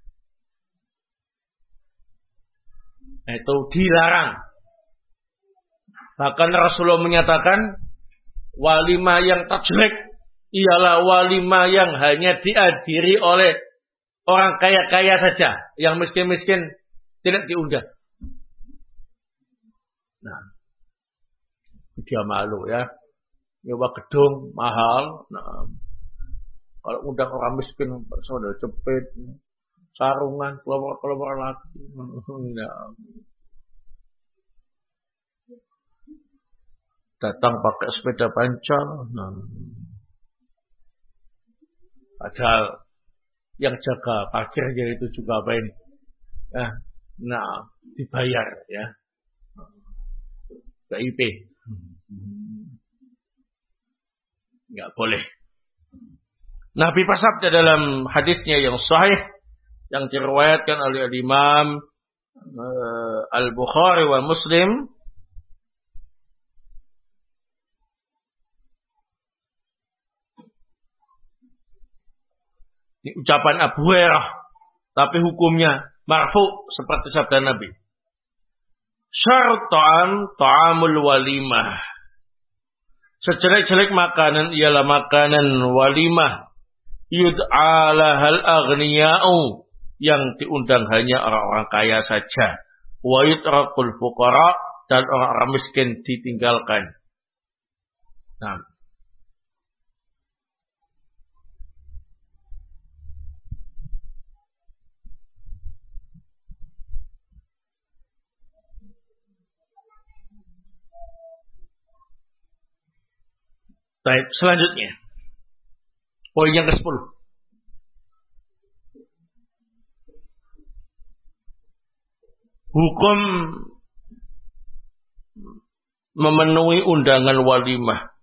A: itu dilarang. Bahkan Rasulullah menyatakan walimah yang terjelek ialah walimah yang hanya dihadiri oleh orang kaya-kaya saja, yang miskin-miskin tidak diundang. Nah, dia malu ya, nyewa gedung mahal. Nah, kalau undang orang miskin, saudara cepet, sarungan, kelompok-kelompok lagi. Nah, datang pakai sepeda pancal. Nah, padahal yang jaga parkirnya itu juga apa ini? Nah, nah dibayar ya. K I P. Enggak boleh. Nabi bersabda dalam hadisnya yang sahih yang diriwayatkan oleh Imam uh, Al-Bukhari wa Muslim, ini ucapan Abu Hurairah, tapi hukumnya marfu seperti sabda Nabi. Syarat ta'am ta'amul walimah. Sejelek-jelek makanan ialah makanan walimah. Yud'a lahal aghniya'u, yang diundang hanya orang-orang kaya saja. Wa yutrakul fuqara, dan orang-orang miskin ditinggalkan. Nah, baik, selanjutnya poin yang kesepuluh. Hukum memenuhi undangan walimah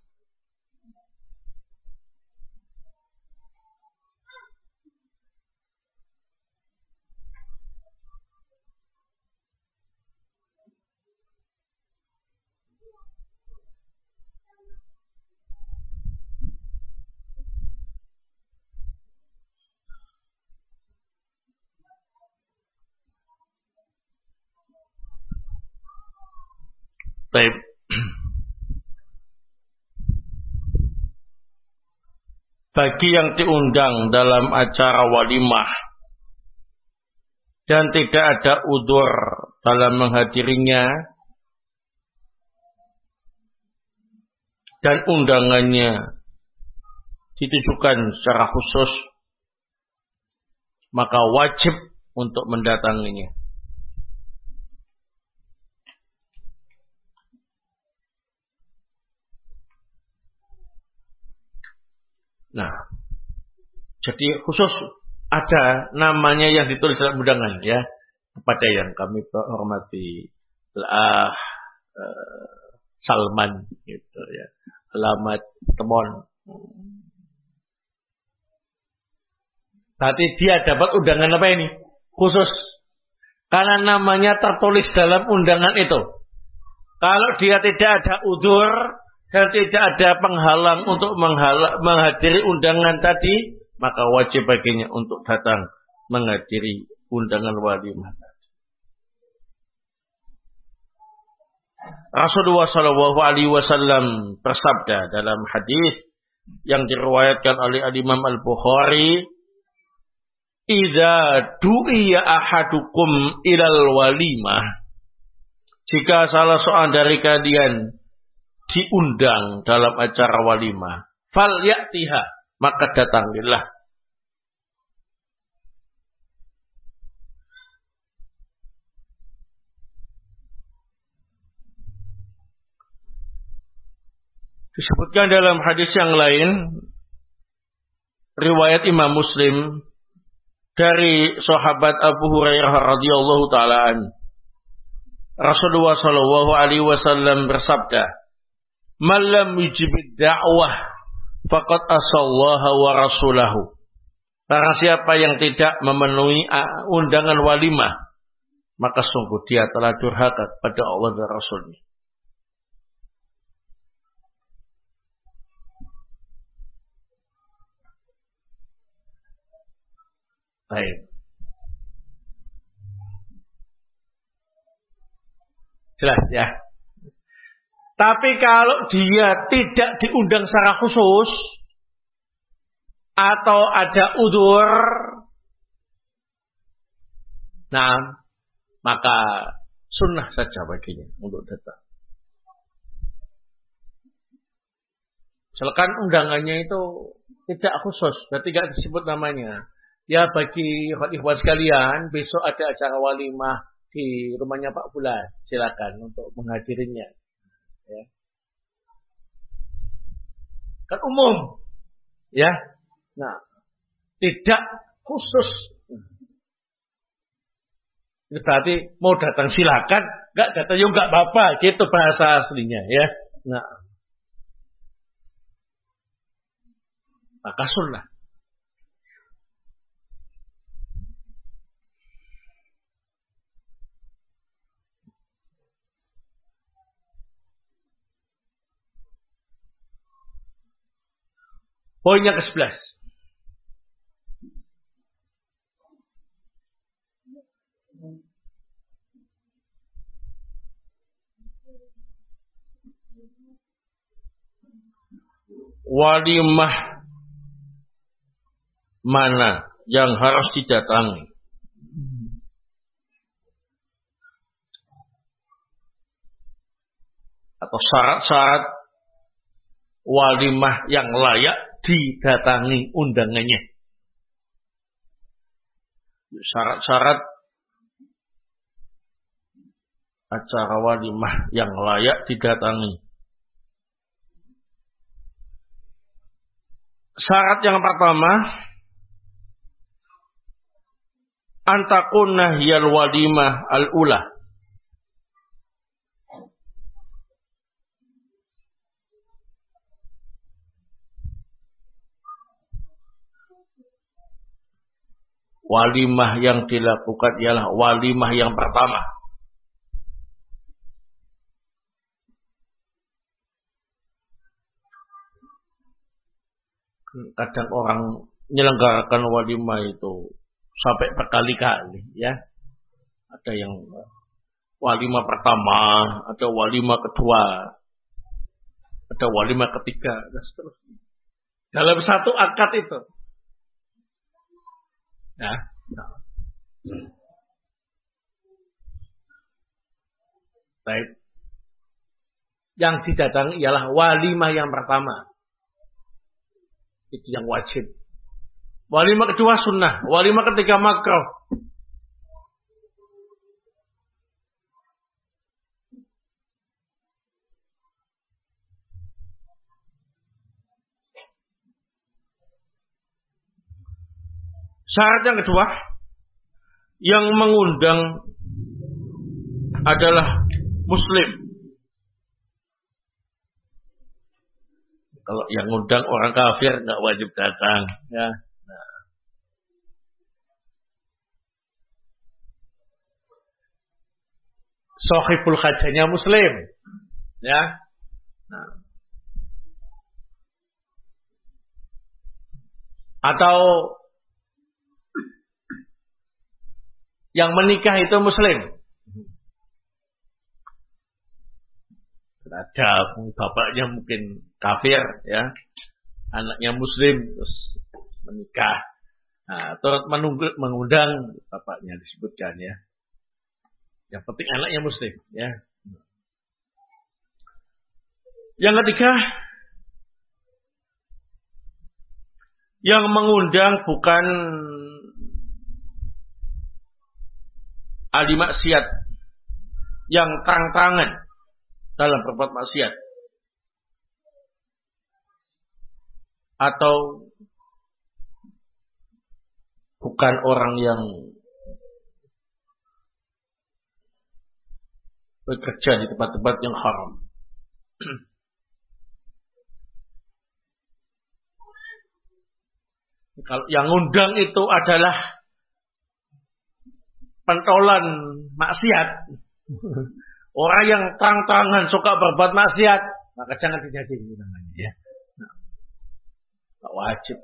A: Baik. Bagi yang diundang dalam acara walimah dan tidak ada udzur dalam menghadirinya dan undangannya ditujukan secara khusus, maka wajib untuk mendatanginya. Nah, jadi khusus ada namanya yang ditulis dalam undangan ya, kepada yang kami hormati ah, uh, Salman gitu ya, alamat Temon. Berarti dia dapat undangan apa ini? Khusus. Karena namanya tertulis dalam undangan itu. Kalau dia tidak ada udzur dan tidak ada penghalang untuk menghala, menghadiri undangan tadi, maka wajib baginya untuk datang menghadiri undangan walimah. Rasulullah Shallallahu Alaihi Wasallam bersabda dalam hadis yang diriwayatkan oleh Imam Al-Bukhari, "Idza du'iya ahadukum ilal walimah," jika salah seorang dari kalian diundang dalam acara walimah, fal ya'tiha, maka datangilah. Disebutkan dalam hadis yang lain, riwayat Imam Muslim dari sahabat Abu Hurairah radhiyallahu taala an, Rasulullah sallallahu alaihi wasallam bersabda, "Man lam yujibid da'wah faqad asallaha wa rasulahu." Barang siapa yang tidak memenuhi undangan walimah, maka sungguh dia telah durhaka kepada Allah dan Rasulnya. Baik. Jelas ya. Tapi kalau dia tidak diundang secara khusus atau ada udzur, nah, maka sunnah saja baginya untuk datang. Misalkan undangannya itu tidak khusus, berarti tidak disebut namanya. Ya, bagi ikhwan sekalian, besok ada acara walimah di rumahnya Pak Fulan, silakan untuk menghadirinya. Ya. Kan umum, ya. Nah, tidak khusus. Ini berarti mau datang silakan, nggak datang ya nggak apa-apa, gitu bahasa aslinya, ya. Nah, maka sunnah. Poin yang kesebelas. Walimah mana yang harus didatangi? Atau syarat-syarat walimah yang layak didatangi undangannya. Syarat-syarat acara walimah yang layak didatangi. Syarat yang pertama, antakunna hiyal walimah al-ula. Walimah yang dilakukan ialah walimah yang pertama. Kadang orang menyelenggarakan walimah itu sampai berkali-kali, ya. Ada yang walimah pertama, ada walimah kedua, ada walimah ketiga, dan seterusnya. Dalam satu akad itu. Ya. Baik. Yang didatangi ialah walimah yang pertama. Itu yang wajib. Walimah kedua sunnah, walimah ketiga makruh. Syarat yang kedua yang mengundang adalah muslim. Kalau yang ngundang orang kafir nggak wajib datang, ya. Nah. Sohibul hajanya muslim, ya. Nah. Atau yang menikah itu muslim. Ada bapaknya mungkin kafir, ya, anaknya muslim terus menikah. Nah, turut menunggu, mengundang bapaknya disebutkan, ya. Yang penting anaknya muslim, ya. Yang ketiga, yang mengundang bukan ahli maksiat yang terang-terangan dalam berbuat maksiat, atau bukan orang yang bekerja di tempat-tempat yang haram. Kalau yang undang itu adalah pentolan maksiat, orang yang terang-terangan suka berbuat maksiat, maka jangan dijadikan undangannya, ya. Nah, tak wajib.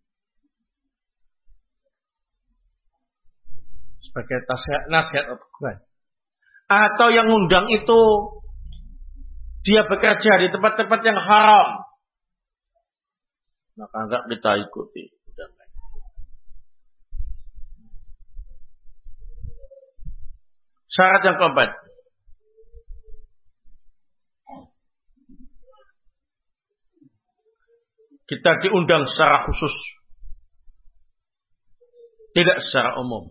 A: Sebagai nasihat atau teguran. Atau yang undang itu dia bekerja di tempat-tempat yang haram, maka enggak kita ikuti undangan. Syarat yang keempat, kita diundang secara khusus, tidak secara umum.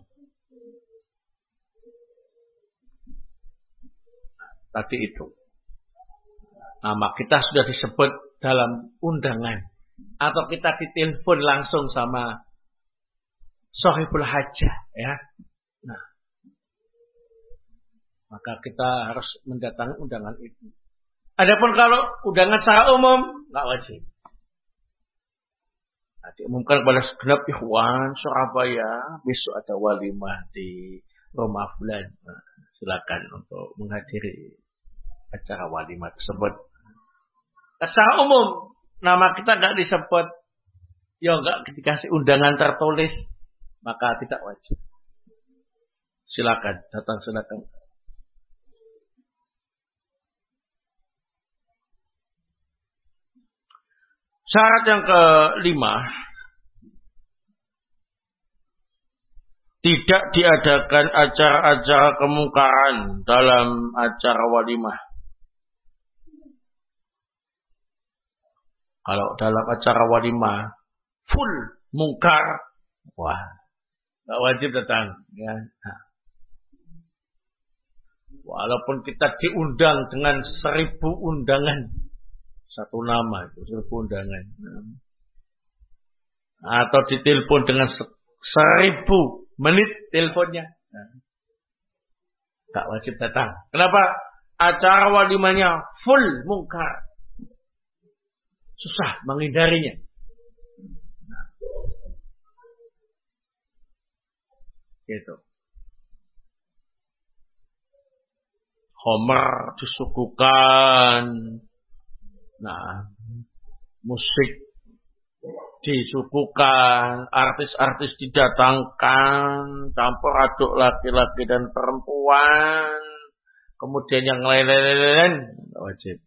A: Tadi itu nama kita sudah disebut dalam undangan, atau kita ditelepon langsung sama sohibul hajah, ya. Nah, maka kita harus mendatangi undangan itu. Adapun kalau undangan secara umum, nggak wajib. Nah, diumumkan kepada segenap ikhwan Surabaya, besok ada walimah di rumah fulan. Nah, silakan untuk menghadiri acara walimah tersebut. Secara umum nama kita tidak disebut, ya enggak dikasih undangan tertulis, maka tidak wajib. Silakan datang, silakan. Syarat yang kelima, tidak diadakan acara-acara kemungkaran dalam acara walimah. Kalau dalam acara walimah full mungkar, wah, nggak wajib datang, ya. Nah. Walaupun kita diundang dengan seribu undangan, satu nama itu seribu undangan, nah. Atau ditelepon dengan seribu menit teleponnya, nah. Nggak wajib datang. Kenapa? Acara walimahnya full mungkar. Susah menghindarinya. Nah. Gitu. Homer disuguhkan. Nah, musik disuguhkan, artis-artis didatangkan, campur aduk laki-laki dan perempuan, Kemudian yang lain-lain wajib.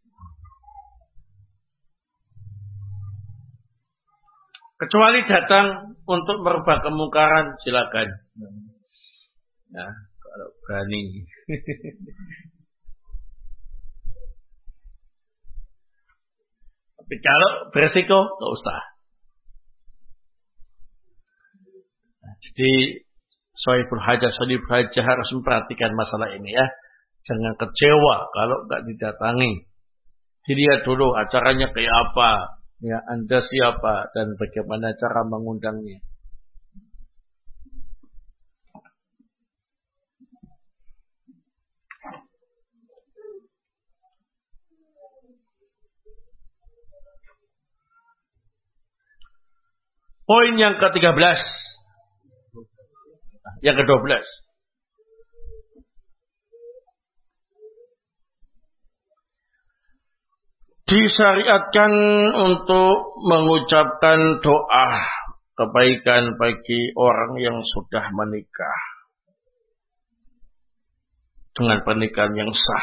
A: Kecuali datang untuk merubah kemungkaran, silakan. Nah, kalau berani. Tapi kalau beresiko, nggak usah. Nah, jadi Sohibul Hajah, Sohibul Hajah harus memperhatikan masalah ini ya. Jangan kecewa kalau nggak didatangi. Dilihat dulu acaranya kayak apa. Ya, Anda siapa dan bagaimana cara mengundangnya. Poin yang ketiga belas. Yang kedua belas. Disyariatkan untuk mengucapkan doa kebaikan bagi orang yang sudah menikah dengan pernikahan yang sah.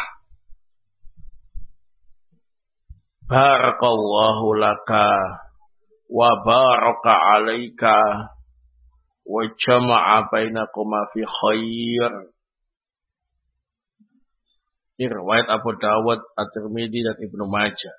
A: Barakallahu laka wa baraka alaika wa jama'a bainakuma fi khair. Ini riwayat Abu Dawud, At-Tirmidzi dan Ibnu Majah.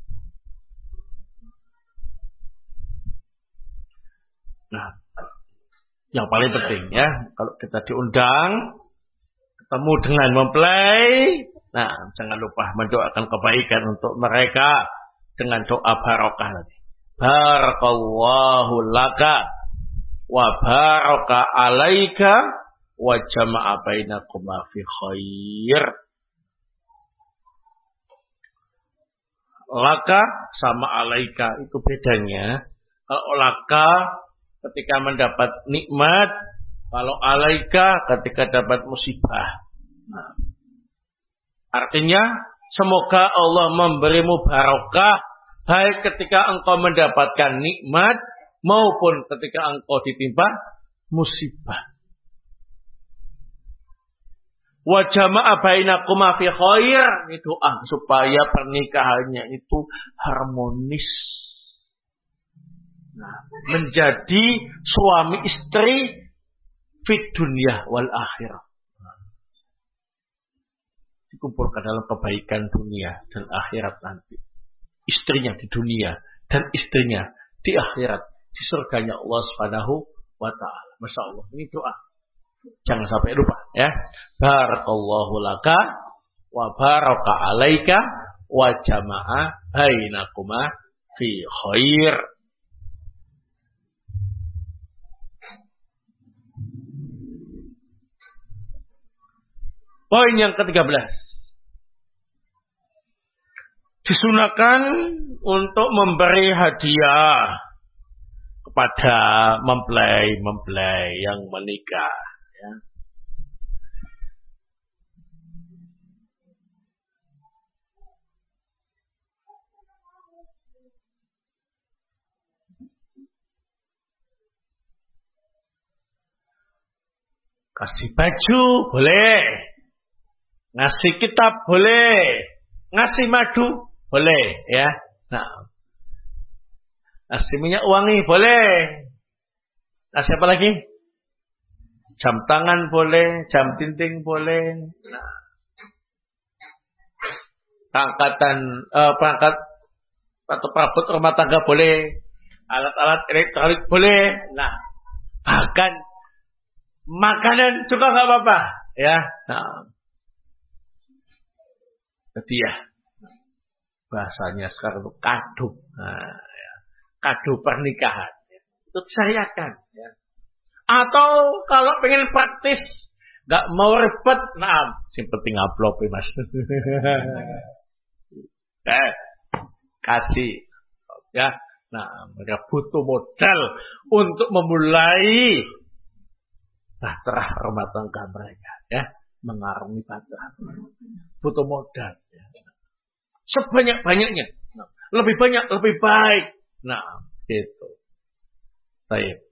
A: Nah, yang paling penting ya, kalau kita diundang, ketemu dengan mempelai, nah jangan lupa mendoakan kebaikan untuk mereka dengan doa barokah nanti. Barakallahu laka wa baraka alaika wa jama'a bainakuma fi khair. Laka sama alaika itu bedanya. Kalau laka ketika mendapat nikmat, kalau alaika ketika dapat musibah. Nah, artinya semoga Allah memberimu barokah baik ketika engkau mendapatkan nikmat maupun ketika engkau ditimpa musibah. Wa jama'a bainakuma fi khair, itu doa supaya pernikahannya itu harmonis. Nah, menjadi suami istri fi dunya wal akhirah. Dikumpulkan dalam kebaikan dunia dan akhirat nanti. Istrinya di dunia dan istrinya di akhirat, di surganya Allah Subhanahu wa taala. Masyaallah, ini doa. Jangan sampai lupa ya. Barakallahu laka wa baraka alaika wa jama'a bainakuma fi khair. Poin yang ketiga belas. Disunahkan untuk memberi hadiah kepada mempelai-mempelai yang menikah. Ya. Kasih baju boleh, ngasih kitab boleh, ngasih madu boleh, ya. Nah, ngasih minyak wangi boleh, ngasih apa lagi? Jam tangan boleh, jam tinting boleh. Nah, perangkatan, eh, perangkat atau perabot rumah tangga boleh, alat-alat elektronik boleh. Nah, bahkan makanan juga nggak apa-apa, ya. Nah, jadi ya, bahasanya sekarang itu kado, nah, ya. Kado pernikahan, ya. Itu disyariatkan, ya. Atau kalau pengen praktis, nggak mau ribet, nah, yang penting amplop, mas. eh, kasih, ya. Nah, mereka butuh modal untuk memulai bahtera rumah tangga mereka, ya, mengarungi bahtera, butuh modal, ya. Sebanyak-banyaknya, nah, lebih banyak lebih baik, nah, gitu. Baik,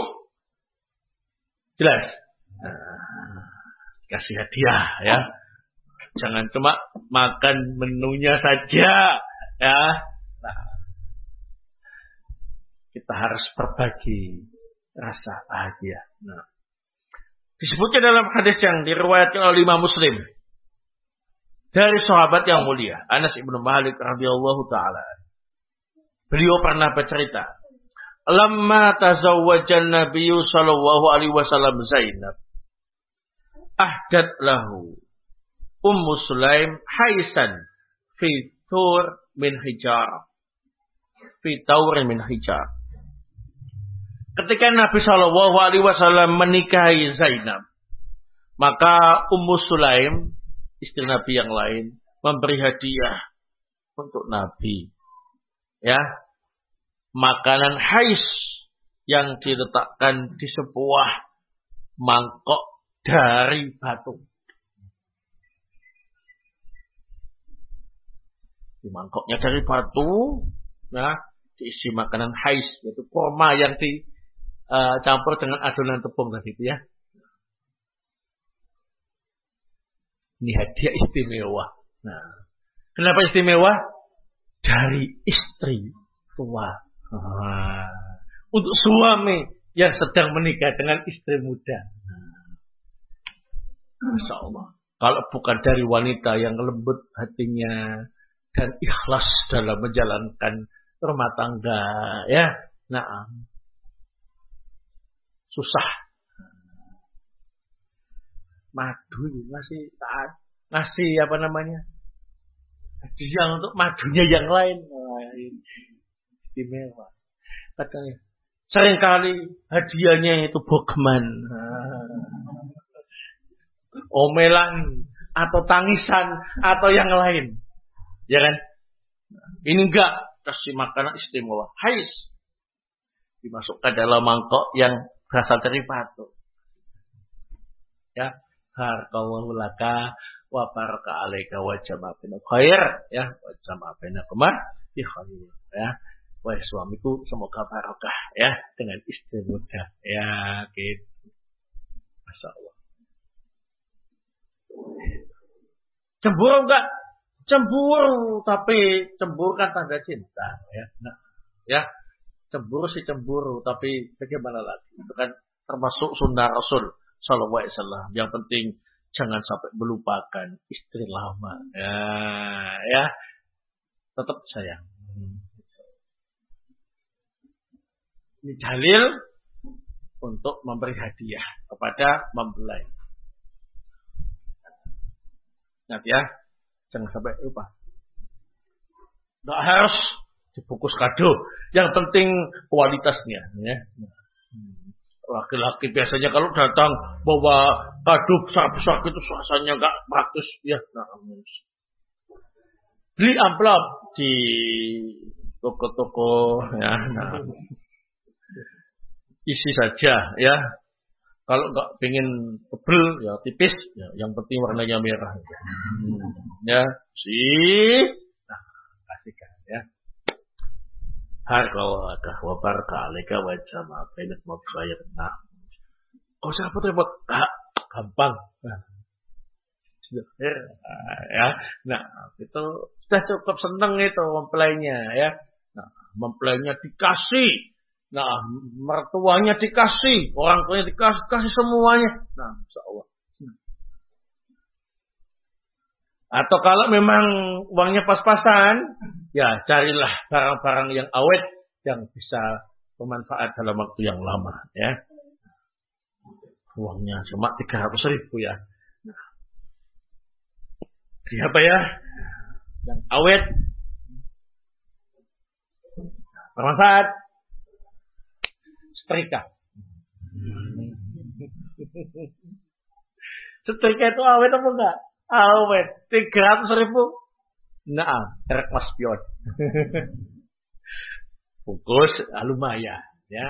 A: jelas, nah, kasih hadiah, ya, Jangan cuma makan menunya saja, ya. Nah, kita harus berbagi rasa bahagia. Nah, disebutnya dalam hadis yang diriwayatkan oleh Imam Muslim dari sahabat yang mulia Anas ibnu Malik radhiyallahu taala. Beliau pernah bercerita, "Lamma tazawwajan Nabiyyu sallallahu alaihi wasallam Zainab, ahdat lahu Ummu Sulaim haisan fi tur min hijar." Fi taur min hijar. Ketika Nabi sallallahu alaihi wasallam menikahi Zainab, maka Ummu Sulaim, istri Nabi yang lain, memberi hadiah untuk Nabi. Ya, makanan hais yang diletakkan di sebuah mangkok dari batu. Di mangkoknya dari batu, nah, diisi makanan hais, yaitu kurma yang dicampur uh, dengan adonan tepung tadi itu ya. Ini hadiah istimewa. Nah, kenapa istimewa? Dari istri tua. Nah, untuk suami yang sedang menikah dengan istri muda. Nah, Masya Allah. Kalau bukan dari wanita yang lembut hatinya dan ikhlas dalam menjalankan rumah tangga, ya, nah, susah. Madu masih taat, masih apa namanya? Hadiah untuk madunya yang lain, wah, istimewa. Katanya, seringkali hadiahnya itu bogman, omelan atau tangisan atau yang lain. Ya kan? Ini enggak, kasih makanan istimewa. Hais. Dimasukkan dalam mangkok yang berasal dari batu. Ya. Barakallahu laka wa baraka alaika wa jama'a baina khair. Ya. Wa jama'a baina kuma fi khair. Ya. Wahai suamiku, semoga barokah ya dengan istri muda. Ya, gitu. Masya Allah. Cemburu enggak? Cemburu, tapi cemburu kan tanda cinta, ya. Nah, ya, cemburu sih cemburu, tapi bagaimana lagi? Itu kan termasuk sunnah Rasul Sallallahu Alaihi Wasallam. Yang penting jangan sampai melupakan istri lama, ya, ya, tetap sayang. Ini dalil untuk memberi hadiah kepada mempelai. Nah, ya. Jangan sampai lupa. Nggak harus dibungkus kado. Yang penting kualitasnya. Ya. Laki-laki biasanya kalau datang bawa kado besar-besar itu suasananya nggak bagus. Ya, nah, beli amplop di toko-toko. Ya, nah. Isi saja. Ya. Kalau nggak pengen tebel, ya tipis. Ya, yang penting warnanya merah. Hmm. Ya, sih. Nah, kasihkan ya. Harkalaka wa baraka alaika wa jama'a bainat mabkhair. Nah, kau siapa repot? Ah, gampang. Nah. Ya, nah itu sudah cukup seneng itu mempelainya ya. Nah, mempelainya dikasih. Nah, mertuanya dikasih, orang tuanya dikasih, kasih semuanya. Nah, insya Allah. Atau kalau memang uangnya pas-pasan, ya carilah barang-barang yang awet yang bisa bermanfaat dalam waktu yang lama, ya. Uangnya cuma tiga ratus ribu ya. Nah, apa ya? Yang awet, bermanfaat. Setrika. Setrika itu awet apa enggak? Awet. Tiga ratus ribu. Nah, terkemas pion. Bungkus lumayan, ya.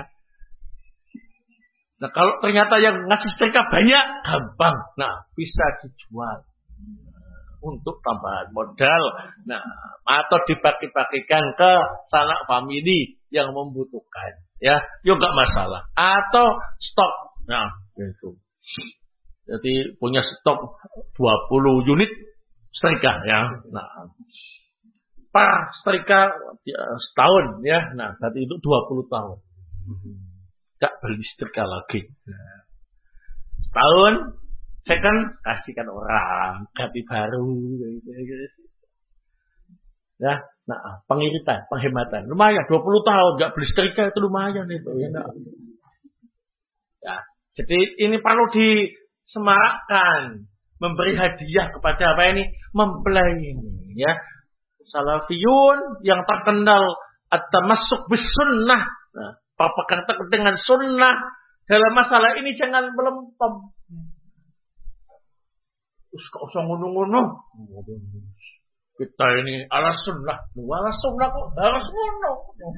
A: Nah, kalau ternyata yang ngasih setrika banyak, gampang. Nah, bisa dijual untuk tambahan modal. Nah, atau dibagi-bagikan ke sanak famili yang membutuhkan. Ya, yuk enggak masalah. Atau stok. Nah, itu. Jadi punya stok dua puluh unit setrika ya. Nah, para setrika ya, setahun ya. Nah, berarti itu dua puluh tahun. Enggak beli setrika lagi. Nah, setahun saya kan kasihkan orang ganti baru gitu, gitu. Ya, nah, pengiritan, penghematan. Lumayan dua puluh tahun enggak beli setrika itu lumayan itu ya. Nah. Ya, jadi ini perlu disemarakkan, memberi hadiah kepada apa ini? Mempelai ini ya. Salafiyun yang terkenal at-tamassuk bis sunnah. Nah, berpegang teguh dengan sunnah dalam masalah ini jangan melempem. Terus kok usah ngono-ngono. Kita ini ala sunnah, ala sunnah kok harus ngono.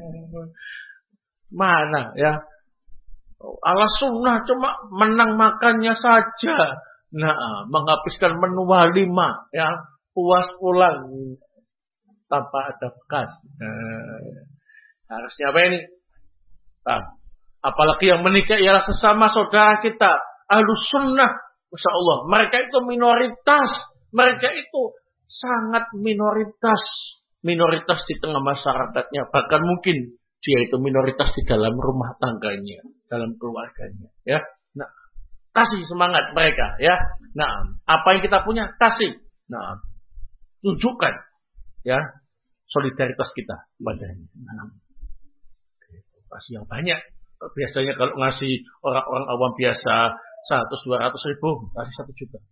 A: Mana ya? Ala sunnah cuma menang makannya saja. Nah, menghabiskan menu walimah ya, puas pulang tanpa ada bekas. Nah, harusnya apa ini? Nah, apalagi yang menikah ialah sesama saudara kita, ahlus sunnah. Masya Allah, mereka itu minoritas. Mereka itu sangat minoritas. Minoritas di tengah masyarakatnya. Bahkan mungkin dia itu minoritas di dalam rumah tangganya, dalam keluarganya. Ya, nah, kasih semangat mereka. Ya, nah, apa yang kita punya kasih. Nah, tunjukkan, ya, solidaritas kita padanya. Nah, kasih yang banyak. Biasanya kalau ngasih orang-orang awam biasa seratus dua ratus ribu, kasih satu juta.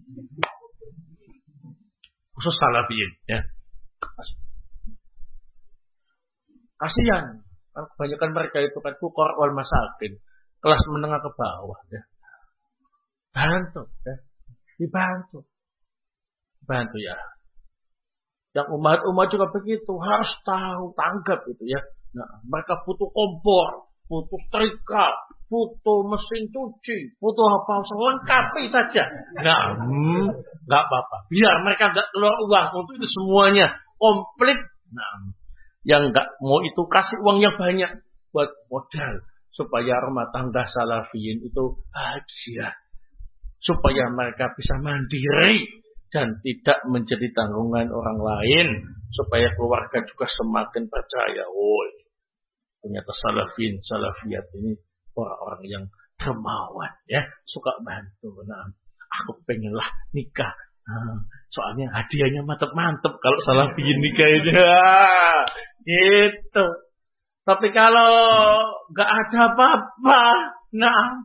A: Khusus salafiyin, ya. Kasihan, kebanyakan mereka itu kan fuqara wal masakin, kelas menengah ke bawah, ya. Bantu, ya. Dibantu, bantu ya. Yang umat-umat juga begitu, harus tahu tanggap itu ya. Nah, mereka butuh kompor, butuh setrika, butuh mesin cuci, butuh apa lengkapi saja. Nah, hmm, nggak apa-apa. Biar mereka nggak keluar uang untuk itu semuanya komplit. Nah, yang nggak mau itu kasih uang yang banyak buat modal supaya rumah tangga salafiyin itu bahagia, supaya mereka bisa mandiri dan tidak menjadi tanggungan orang lain, supaya keluarga juga semakin percaya. Oh, ternyata salafiyin salafiyat ini orang-orang yang dermawan, ya, suka bantu. Nah, aku pengenlah nikah. Nah, soalnya hadiahnya mantep-mantep kalau salafiyin nikah ini. Gitu. Tapi kalau nggak ada apa-apa, nah,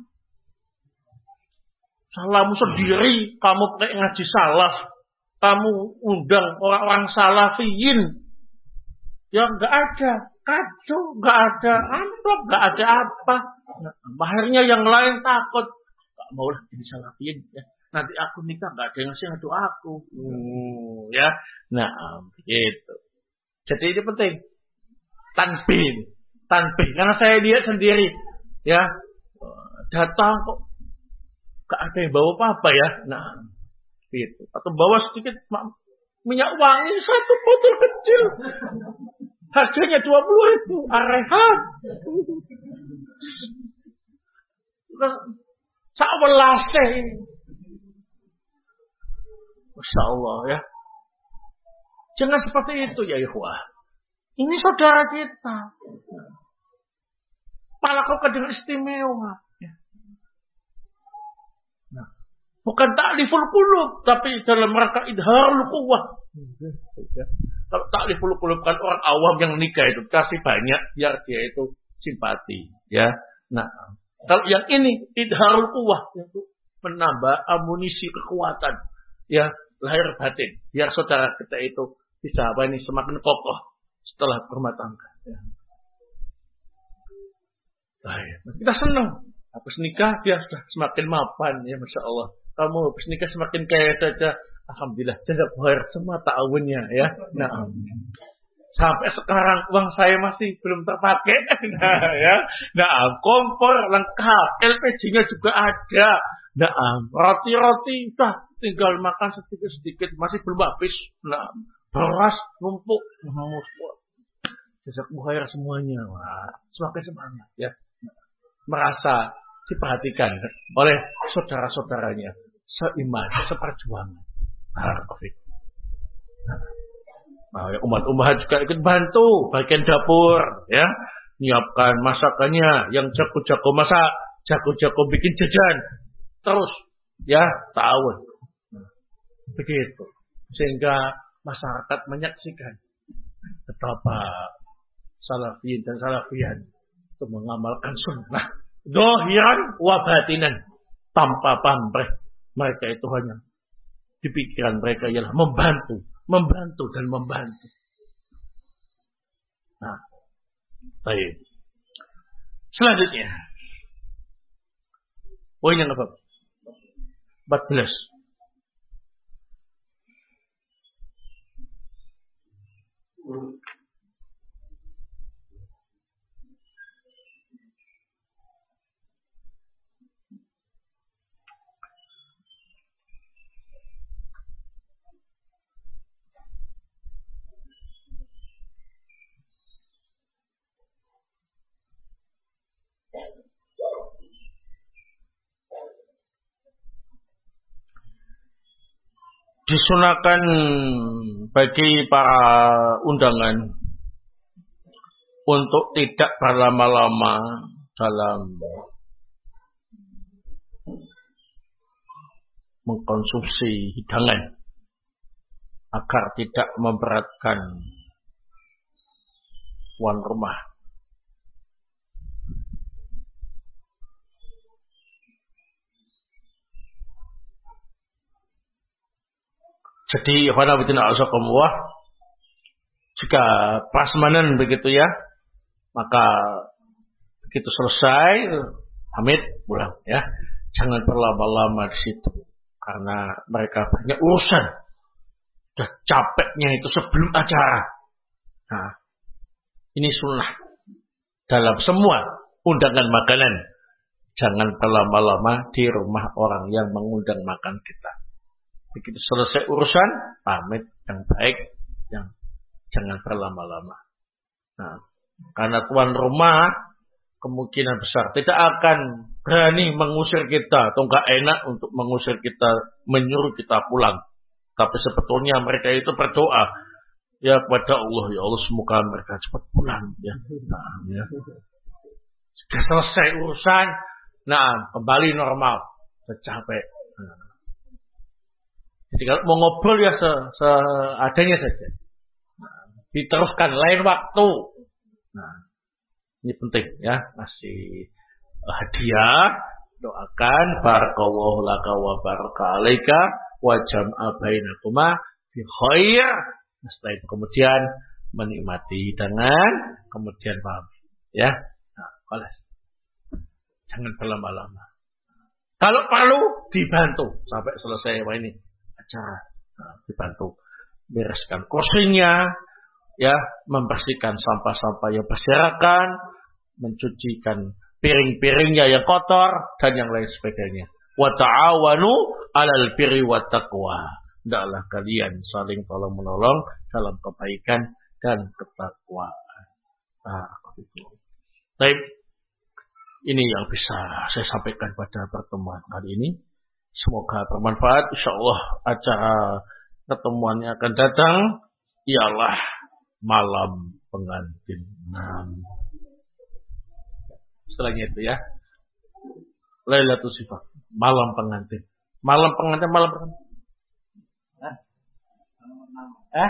A: salahmu sendiri, kamu pakai ngaji salaf, kamu undang orang-orang salafiyin, ya nggak ada kado, nggak ada amplop, nggak ada apa. Nah, akhirnya yang lain takut, nggak mau lah jadi salafiyin. Ya. Nanti aku nikah nggak ada yang ngasih ngadu aku, hmm, ya. Nah, begitu. Jadi ini penting. Tanbih, tanbih. Karena saya lihat sendiri, ya, datang kok gak ada yang bawa apa-apa ya. Nah, gitu. Atau bawa sedikit minyak wangi satu botol kecil, harganya dua puluh ribu. Arehat. Sakwelase. Masya Allah ya. Jangan seperti itu ya ikhwah. Ini saudara kita. Malah kau kadang istimewa. Nah, bukan ta'liful qulub, tapi dalam rangka idharul quwwah. Kalau ta'liful qulub kan orang awam yang nikah itu kasih banyak biar dia itu simpati, ya. Nah, kalau yang ini idharul quwwah itu menambah amunisi kekuatan, ya, lahir batin, biar saudara kita itu bisa apa ini semakin kokoh setelah berumah tangga. Ya. Baik. Kita senang. Habis nikah dia sudah semakin mapan, ya Masya Allah. Kamu habis nikah semakin kaya saja. Alhamdulillah. Janda buhar semua ta'awunnya ya. Nah, sampai sekarang uang saya masih belum terpakai. Nah, ya. Nah, kompor lengkap. L P G-nya juga ada. Nah, roti-roti sudah tinggal makan sedikit-sedikit. Masih belum habis. Nah, beras numpuk. Jazak buhair semuanya. Wah, semakin semangat ya. Merasa diperhatikan oleh saudara-saudaranya. Seiman, seperjuangan. Barakallahu. Nah, ya umat-umat juga ikut bantu bagian dapur, ya, nyiapkan masakannya, yang jago-jago masak, jago-jago bikin jajan, terus, ya, ta'awun. Begitu, sehingga masyarakat menyaksikan betapa salafiyin dan salafiyan itu mengamalkan sunnah, zahiran wa batinan, tanpa pamrih. Mereka itu hanya di pikiran mereka ialah membantu, membantu dan membantu. Nah, baik. Selanjutnya, poin yang apa? empat belas. Disunahkan bagi para undangan untuk tidak berlama-lama dalam mengkonsumsi hidangan agar tidak memberatkan tuan rumah. Jadi, jika prasmanan begitu ya, maka begitu selesai, pamit pulang ya. Jangan berlama-lama di situ, karena mereka banyak urusan. Sudah capeknya itu sebelum acara. Nah, ini sunnah dalam semua undangan makanan. Jangan berlama-lama di rumah orang yang mengundang makan kita. Begitu selesai urusan, pamit yang baik, yang jangan berlama-lama. Nah, karena tuan rumah kemungkinan besar tidak akan berani mengusir kita atau enggak enak untuk mengusir kita, menyuruh kita pulang. Tapi sebetulnya mereka itu berdoa ya kepada Allah, ya Allah semoga mereka cepat pulang ya. Nah, ya. Sudah selesai urusan, nah kembali normal, secapek. Nah. Jadi kalau mau ngobrol ya seadanya saja. Nah, diteruskan lain waktu. Nah, ini penting ya, ngasih hadiah, doakan barakallahu laka wa baraka alaika wa jam'a bainakuma fi khair. Nah, setelah itu kemudian menikmati hidangan, kemudian pamit ya. Nah, kelas. Jangan berlama-lama. Kalau perlu dibantu sampai selesai wah ini acara. Nah, dibantu bereskan kursinya, ya, membersihkan sampah-sampah yang berserakan, mencucikan piring-piringnya yang kotor dan yang lain sebagainya. Wa ta'awanu 'alal birri wat taqwa. Hendaklah kalian saling tolong-menolong dalam kebaikan dan ketakwaan. Nah, itu. Baik. Ini yang bisa saya sampaikan pada pertemuan kali ini. Semoga bermanfaat. Insyaallah acara pertemuan yang akan datang ialah malam pengantin. Nah, setelahnya itu ya, Lailatul Sifat, malam pengantin. Malam pengantin, malam pengantin. Eh? Eh?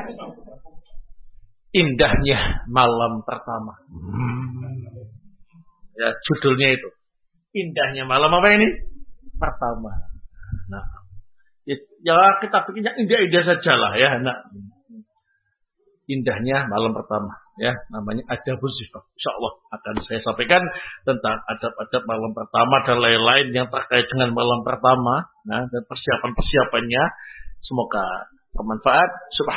A: Indahnya malam pertama. Hmm. Ya, judulnya itu. Indahnya malam apa ini? Pertama. Nah, ya, ya kita bikinnya indah-indah sajalah ya. Nah, indahnya malam pertama ya, namanya Adabuz Zifaf. Insyaallah akan saya sampaikan tentang adab-adab malam pertama dan lain-lain yang terkait dengan malam pertama, nah, dan persiapan-persiapannya. Semoga bermanfaat.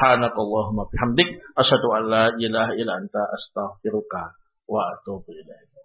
A: Subhanakallahumma bihamdik asyhadu an la ilaha illa anta astaghfiruka wa atubu ilaik.